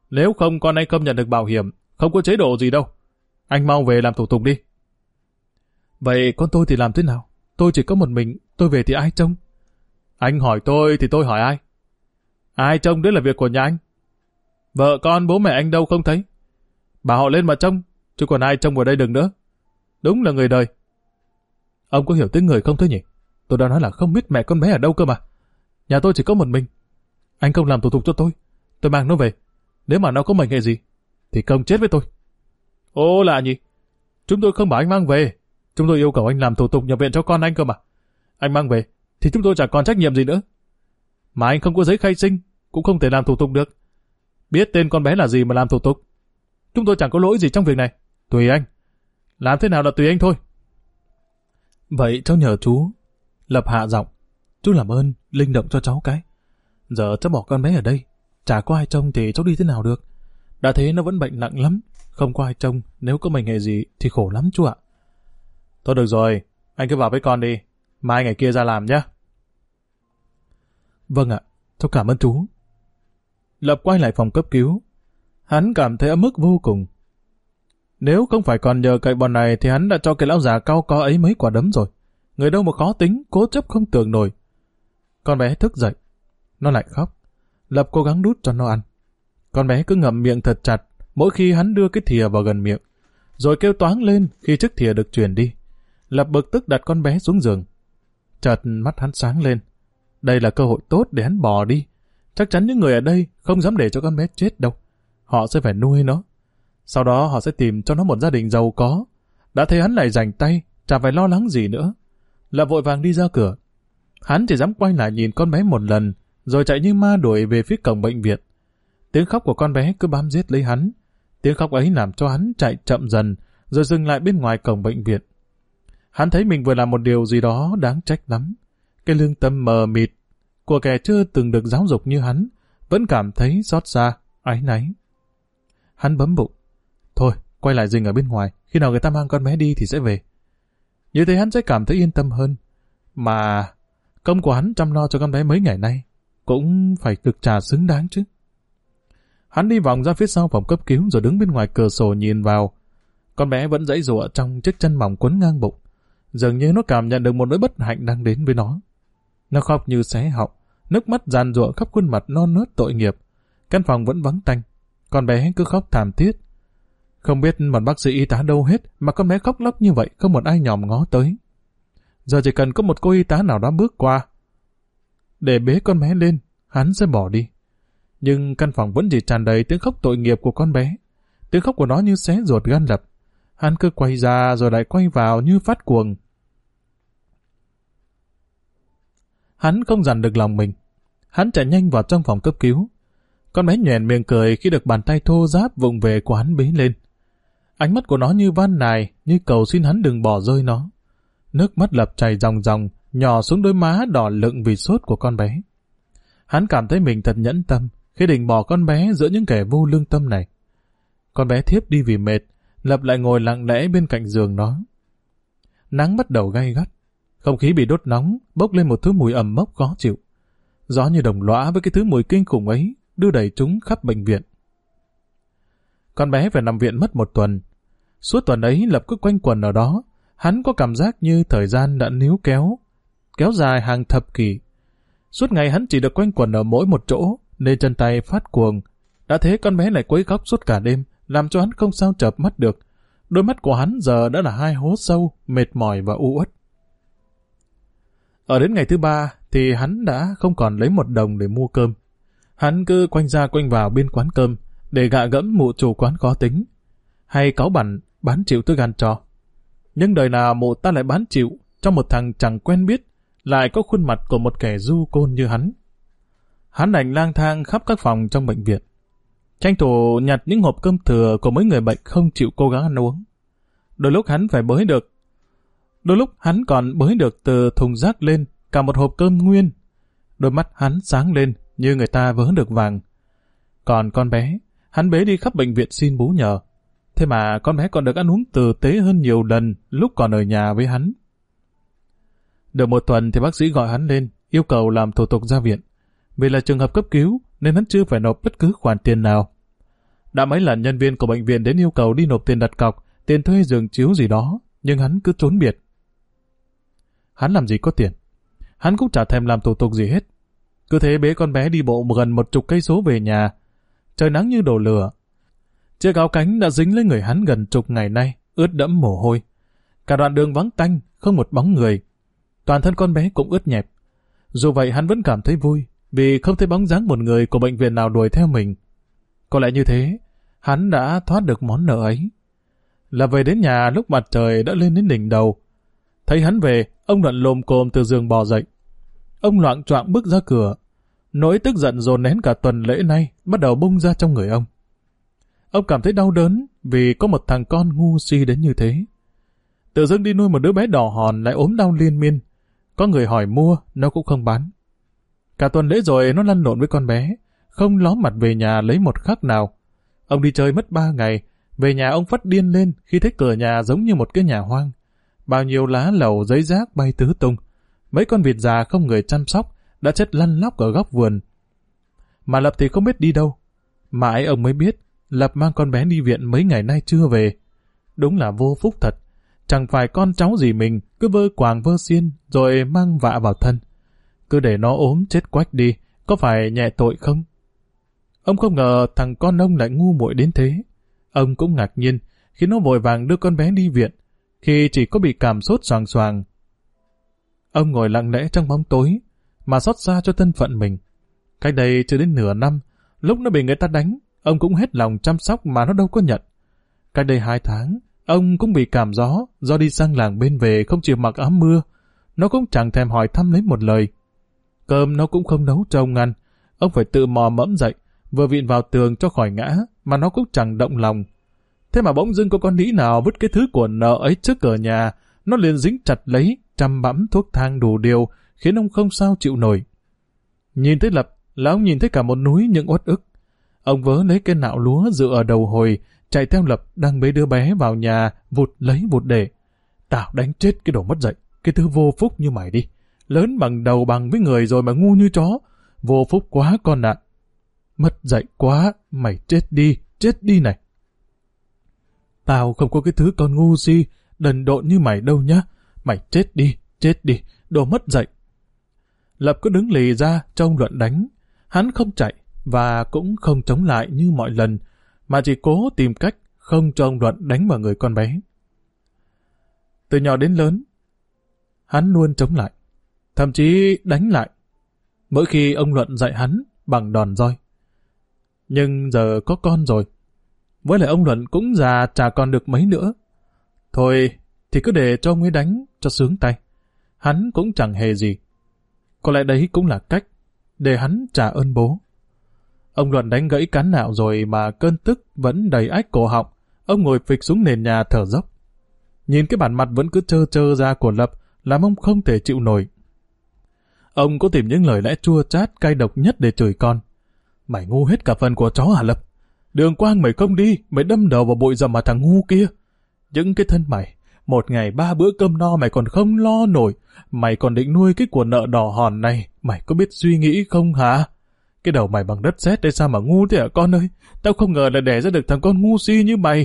A: Nếu không con anh không nhận được bảo hiểm, không có chế độ gì đâu. Anh mau về làm thủ tục đi. Vậy con tôi thì làm thế nào? Tôi chỉ có một mình, tôi về thì ai trông? Anh hỏi tôi thì tôi hỏi ai? Ai trông đấy là việc của nhà anh. Vợ con bố mẹ anh đâu không thấy. Bảo họ lên mà trông, chứ còn ai trông vào đây đừng nữa. Đúng là người đời. Ông có hiểu tiếng người không thế nhỉ? Tôi đã nói là không biết mẹ con bé ở đâu cơ mà. Nhà tôi chỉ có một mình. Anh không làm thủ tục cho tôi, tôi mang nó về. Nếu mà nó có mệnh hệ gì, thì công chết với tôi. Ô lạ nhỉ? Chúng tôi không bảo anh mang về. Chúng tôi yêu cầu anh làm thủ tục nhập viện cho con anh cơ mà. Anh mang về, thì chúng tôi chẳng còn trách nhiệm gì nữa. Mà anh không có giấy khai sinh, cũng không thể làm thủ tục được. Biết tên con bé là gì mà làm thủ tục. Chúng tôi chẳng có lỗi gì trong việc này. Tùy anh. Làm thế nào là tùy anh thôi. Vậy cháu nhờ chú. Lập hạ giọng. Chú làm ơn, linh động cho cháu cái. Giờ cháu bỏ con bé ở đây, chả có ai trông thì cháu đi thế nào được. Đã thế nó vẫn bệnh nặng lắm. Không có ai trông, nếu có mệnh hệ gì thì khổ lắm chú ạ. Thôi được rồi, anh cứ vào với con đi. Mai ngày kia ra làm nhé. Vâng ạ, cháu cảm ơn chú. Lập quay lại phòng cấp cứu. Hắn cảm thấy ấm ức vô cùng. Nếu không phải còn nhờ cậy bọn này thì hắn đã cho cái lão già cao có ấy mấy quả đấm rồi. Người đâu mà khó tính, cố chấp không tưởng nổi. Con bé thức dậy. Nó lại khóc. Lập cố gắng đút cho nó ăn. Con bé cứ ngậm miệng thật chặt mỗi khi hắn đưa cái thìa vào gần miệng, rồi kêu toáng lên khi chiếc thìa được chuyển đi. Lập bực tức đặt con bé xuống giường. Chợt mắt hắn sáng lên. Đây là cơ hội tốt để hắn bỏ đi. Chắc chắn những người ở đây không dám để cho con bé chết đâu. Họ sẽ phải nuôi nó. Sau đó họ sẽ tìm cho nó một gia đình giàu có. Đã thấy hắn lại rảnh tay, chả phải lo lắng gì nữa. Lập vội vàng đi ra cửa. Hắn chỉ dám quay lại nhìn con bé một lần, rồi chạy như ma đuổi về phía cổng bệnh viện. Tiếng khóc của con bé cứ bám giết lấy hắn. Tiếng khóc ấy làm cho hắn chạy chậm dần, rồi dừng lại bên ngoài cổng bệnh viện. Hắn thấy mình vừa làm một điều gì đó đáng trách lắm. Cái lương tâm mờ mịt của kẻ chưa từng được giáo dục như hắn vẫn cảm thấy xót xa, áy náy. Hắn bấm bụng. Thôi, quay lại dừng ở bên ngoài. Khi nào người ta mang con bé đi thì sẽ về. Như thế hắn sẽ cảm thấy yên tâm hơn. Mà công của hắn chăm lo cho con bé mấy ngày nay cũng phải được trả xứng đáng chứ. Hắn đi vòng ra phía sau phòng cấp cứu rồi đứng bên ngoài cửa sổ nhìn vào. Con bé vẫn giãy giụa trong chiếc chân mỏng quấn ngang bụng. Dường như nó cảm nhận được một nỗi bất hạnh đang đến với nó. Nó khóc như xé họng, nước mắt giàn giụa khắp khuôn mặt non nớt tội nghiệp. Căn phòng vẫn vắng tanh. Con bé cứ khóc thảm thiết. Không biết một bác sĩ y tá đâu hết mà con bé khóc lóc như vậy, không một ai nhòm ngó tới. Giờ chỉ cần có một cô y tá nào đó bước qua để bế con bé lên, hắn sẽ bỏ đi. Nhưng căn phòng vẫn chỉ tràn đầy tiếng khóc tội nghiệp của con bé. Tiếng khóc của nó như xé ruột gan lập. Hắn cứ quay ra rồi lại quay vào như phát cuồng. Hắn không dằn được lòng mình. Hắn chạy nhanh vào trong phòng cấp cứu. Con bé nhoẻn miệng cười khi được bàn tay thô ráp vụng về của hắn bế lên. Ánh mắt của nó như van nài, như cầu xin hắn đừng bỏ rơi nó. Nước mắt Lập chảy ròng ròng, nhỏ xuống đôi má đỏ lựng vì sốt của con bé. Hắn cảm thấy mình thật nhẫn tâm khi định bỏ con bé giữa những kẻ vô lương tâm này. Con bé thiếp đi vì mệt, Lập lại ngồi lặng lẽ bên cạnh giường nó. Nắng bắt đầu gay gắt, không khí bị đốt nóng, bốc lên một thứ mùi ẩm mốc khó chịu. Gió như đồng lõa với cái thứ mùi kinh khủng ấy, đưa đẩy chúng khắp bệnh viện. Con bé phải nằm viện mất một tuần. Suốt tuần ấy Lập cứ quanh quẩn ở đó. Hắn có cảm giác như thời gian đã níu kéo, kéo dài hàng thập kỷ. Suốt ngày hắn chỉ được quanh quẩn ở mỗi một chỗ, nên chân tay phát cuồng. Đã thế con bé lại quấy khóc suốt cả đêm, làm cho hắn không sao chợp mắt được. Đôi mắt của hắn giờ đã là hai hố sâu, mệt mỏi và u uất. Ở đến ngày thứ ba thì hắn đã không còn lấy một đồng để mua cơm. Hắn cứ quanh ra quanh vào bên quán cơm để gạ gẫm mụ chủ quán khó tính, hay cáu bẳn bán chịu thức ăn cho. Nhưng đời nào mụ ta lại bán chịu cho một thằng chẳng quen biết, lại có khuôn mặt của một kẻ du côn như hắn. Hắn đành lang thang khắp các phòng trong bệnh viện, tranh thủ nhặt những hộp cơm thừa của mấy người bệnh không chịu cố gắng ăn uống. Đôi lúc hắn phải bới được, đôi lúc hắn còn bới được từ thùng rác lên cả một hộp cơm nguyên. Đôi mắt hắn sáng lên như người ta vớ được vàng. Còn con bé, hắn bế đi khắp bệnh viện xin bú nhờ. Thế mà con bé còn được ăn uống tử tế hơn nhiều lần lúc còn ở nhà với hắn. Được một tuần thì bác sĩ gọi hắn lên, yêu cầu làm thủ tục ra viện. Vì là trường hợp cấp cứu nên hắn chưa phải nộp bất cứ khoản tiền nào. Đã mấy lần nhân viên của bệnh viện đến yêu cầu đi nộp tiền đặt cọc, tiền thuê giường chiếu gì đó, nhưng hắn cứ trốn biệt. Hắn làm gì có tiền. Hắn cũng chả thèm làm thủ tục gì hết. Cứ thế bế con bé đi bộ gần một chục cây số về nhà. Trời nắng như đổ lửa. Chiếc áo cánh đã dính lên người hắn gần chục ngày nay, ướt đẫm mồ hôi. Cả đoạn đường vắng tanh, không một bóng người. Toàn thân con bé cũng ướt nhẹp. Dù vậy hắn vẫn cảm thấy vui, vì không thấy bóng dáng một người của bệnh viện nào đuổi theo mình. Có lẽ như thế, hắn đã thoát được món nợ ấy. Là về đến nhà lúc mặt trời đã lên đến đỉnh đầu. Thấy hắn về, ông Luận lồm cồm từ giường bò dậy. Ông loạng choạng bước ra cửa. Nỗi tức giận dồn nén cả tuần lễ nay bắt đầu bung ra trong người ông. Ông cảm thấy đau đớn vì có một thằng con ngu si đến như thế. Tự dưng đi nuôi một đứa bé đỏ hòn lại ốm đau liên miên. Có người hỏi mua, nó cũng không bán. Cả tuần lễ rồi nó lăn lộn với con bé, không ló mặt về nhà lấy một khắc nào. Ông đi chơi mất ba ngày, về nhà ông phát điên lên khi thấy cửa nhà giống như một cái nhà hoang. Bao nhiêu lá lầu giấy rác bay tứ tung. Mấy con vịt già không người chăm sóc đã chết lăn lóc ở góc vườn. Mà Lập thì không biết đi đâu. Mãi ông mới biết Lập mang con bé đi viện mấy ngày nay chưa về. Đúng là vô phúc thật. Chẳng phải con cháu gì mình cứ vơ quàng vơ xiên rồi mang vạ vào thân. Cứ để nó ốm chết quách đi, có phải nhẹ tội không? Ông không ngờ thằng con ông lại ngu muội đến thế. Ông cũng ngạc nhiên khi nó vội vàng đưa con bé đi viện, khi chỉ có bị cảm sốt xoàng xoàng. Ông ngồi lặng lẽ trong bóng tối, mà xót xa cho thân phận mình. Cách đây chưa đến nửa năm, lúc nó bị người ta đánh, ông cũng hết lòng chăm sóc mà nó đâu có nhận. Cách đây hai tháng, ông cũng bị cảm gió, do đi sang làng bên về không chịu mặc áo mưa. Nó cũng chẳng thèm hỏi thăm lấy một lời. Cơm nó cũng không nấu cho ông ăn, ông phải tự mò mẫm dậy, vừa vịn vào tường cho khỏi ngã, mà nó cũng chẳng động lòng. Thế mà bỗng dưng có con nĩ nào vứt cái thứ của nợ ấy trước cửa nhà, nó liền dính chặt lấy, chăm bẵm thuốc thang đủ điều, khiến ông không sao chịu nổi. Nhìn thấy Lập, là ông nhìn thấy cả một núi những uất ức. Ông vớ lấy cái nạo lúa dựa ở đầu hồi, chạy theo Lập đang bế đứa bé vào nhà, vụt lấy vụt để. Tao đánh chết cái đồ mất dạy, cái thứ vô phúc như mày đi. Lớn bằng đầu bằng với người rồi mà ngu như chó. Vô phúc quá con ạ. Mất dạy quá, mày chết đi, chết đi này. Tao không có cái thứ con ngu si, đần độn như mày đâu nhá. Mày chết đi, chết đi, đồ mất dạy. Lập cứ đứng lì ra cho ông Luận đánh. Hắn không chạy và cũng không chống lại như mọi lần, mà chỉ cố tìm cách không cho ông Luận đánh vào người con bé. Từ nhỏ đến lớn, hắn luôn chống lại, thậm chí đánh lại, mỗi khi ông Luận dạy hắn bằng đòn roi. Nhưng giờ có con rồi, với lại ông Luận cũng già chả còn được mấy nữa. Thôi thì cứ để cho ông ấy đánh cho sướng tay, hắn cũng chẳng hề gì. Có lẽ đấy cũng là cách để hắn trả ơn bố. Ông Luận đánh gãy cán nạo rồi mà cơn tức vẫn đầy ách cổ họng. Ông ngồi phịch xuống nền nhà thở dốc. Nhìn cái bản mặt vẫn cứ trơ trơ ra của Lập làm ông không thể chịu nổi. Ông có tìm những lời lẽ chua chát cay độc nhất để chửi con. Mày ngu hết cả phần của chó hả Lập? Đường quang mày không đi, mày đâm đầu vào bụi rậm mà thằng ngu kia. Những cái thân mày, một ngày ba bữa cơm no mày còn không lo nổi. Mày còn định nuôi cái của nợ đỏ hòn này, mày có biết suy nghĩ không hả? Cái đầu mày bằng đất sét đây sao mà ngu thế hả con ơi? Tao không ngờ là đẻ ra được thằng con ngu si như mày.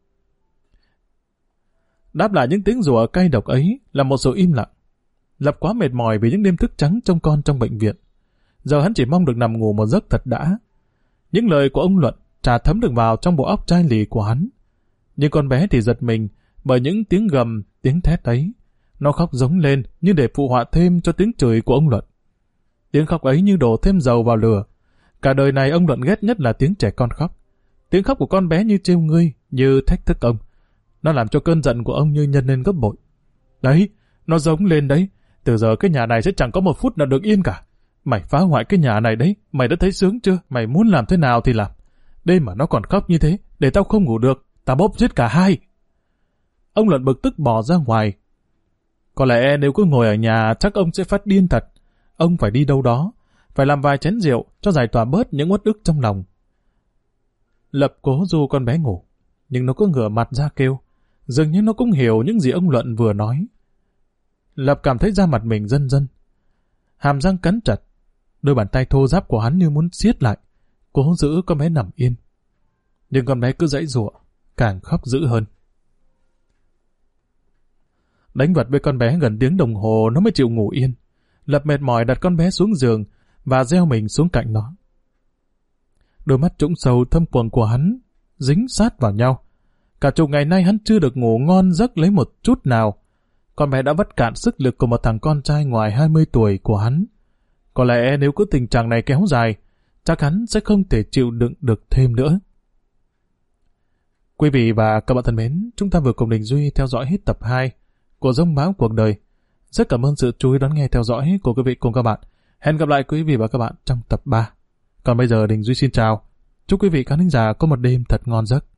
A: Đáp lại những tiếng rủa cay độc ấy là một sự im lặng. Lập quá mệt mỏi vì những đêm thức trắng trông con trong bệnh viện. Giờ hắn chỉ mong được nằm ngủ một giấc thật đã. Những lời của ông Luận chả thấm được vào trong bộ óc chai lì của hắn. Nhưng con bé thì giật mình bởi những tiếng gầm, tiếng thét ấy. Nó khóc giống lên như để phụ họa thêm cho tiếng chửi của ông Luận. Tiếng khóc ấy như đổ thêm dầu vào lửa. Cả đời này ông Luận ghét nhất là tiếng trẻ con khóc. Tiếng khóc của con bé như trêu ngươi, như thách thức ông. Nó làm cho cơn giận của ông như nhân lên gấp bội. Đấy, nó giống lên đấy. Từ giờ cái nhà này sẽ chẳng có một phút nào được yên cả. Mày phá hoại cái nhà này đấy, mày đã thấy sướng chưa? Mày muốn làm thế nào thì làm. Đêm mà nó còn khóc như thế, để tao không ngủ được, tao bóp giết cả hai. Ông Luận bực tức bỏ ra ngoài. Có lẽ nếu cứ ngồi ở nhà chắc ông sẽ phát điên thật. Ông phải đi đâu đó, phải làm vài chén rượu cho giải tỏa bớt những uất ức trong lòng. Lập cố du con bé ngủ, nhưng nó cứ ngửa mặt ra kêu. Dường như nó cũng hiểu những gì ông Luận vừa nói. Lập cảm thấy da mặt mình rân rân. Hàm răng cắn chặt, đôi bàn tay thô ráp của hắn như muốn siết lại, cố giữ con bé nằm yên. Nhưng con bé cứ giãy giụa, càng khóc dữ hơn. Đánh vật với con bé gần tiếng đồng hồ nó mới chịu ngủ yên. Lập mệt mỏi đặt con bé xuống giường và gieo mình xuống cạnh nó. Đôi mắt trũng sâu thâm quầng của hắn dính sát vào nhau. Cả chục ngày nay hắn chưa được ngủ ngon giấc lấy một chút nào. Con bé đã vất cạn sức lực của một thằng con trai ngoài hai mươi tuổi của hắn. Có lẽ nếu cứ tình trạng này kéo dài, chắc hắn sẽ không thể chịu đựng được thêm nữa. Quý vị và các bạn thân mến, chúng ta vừa cùng Đình Duy theo dõi hết tập hai của Dông Báo Cuộc Đời. Rất cảm ơn sự chú ý đón nghe theo dõi của quý vị cùng các bạn. Hẹn gặp lại quý vị và các bạn trong tập ba. Còn bây giờ Đình Duy xin chào. Chúc quý vị khán thính giả có một đêm thật ngon giấc.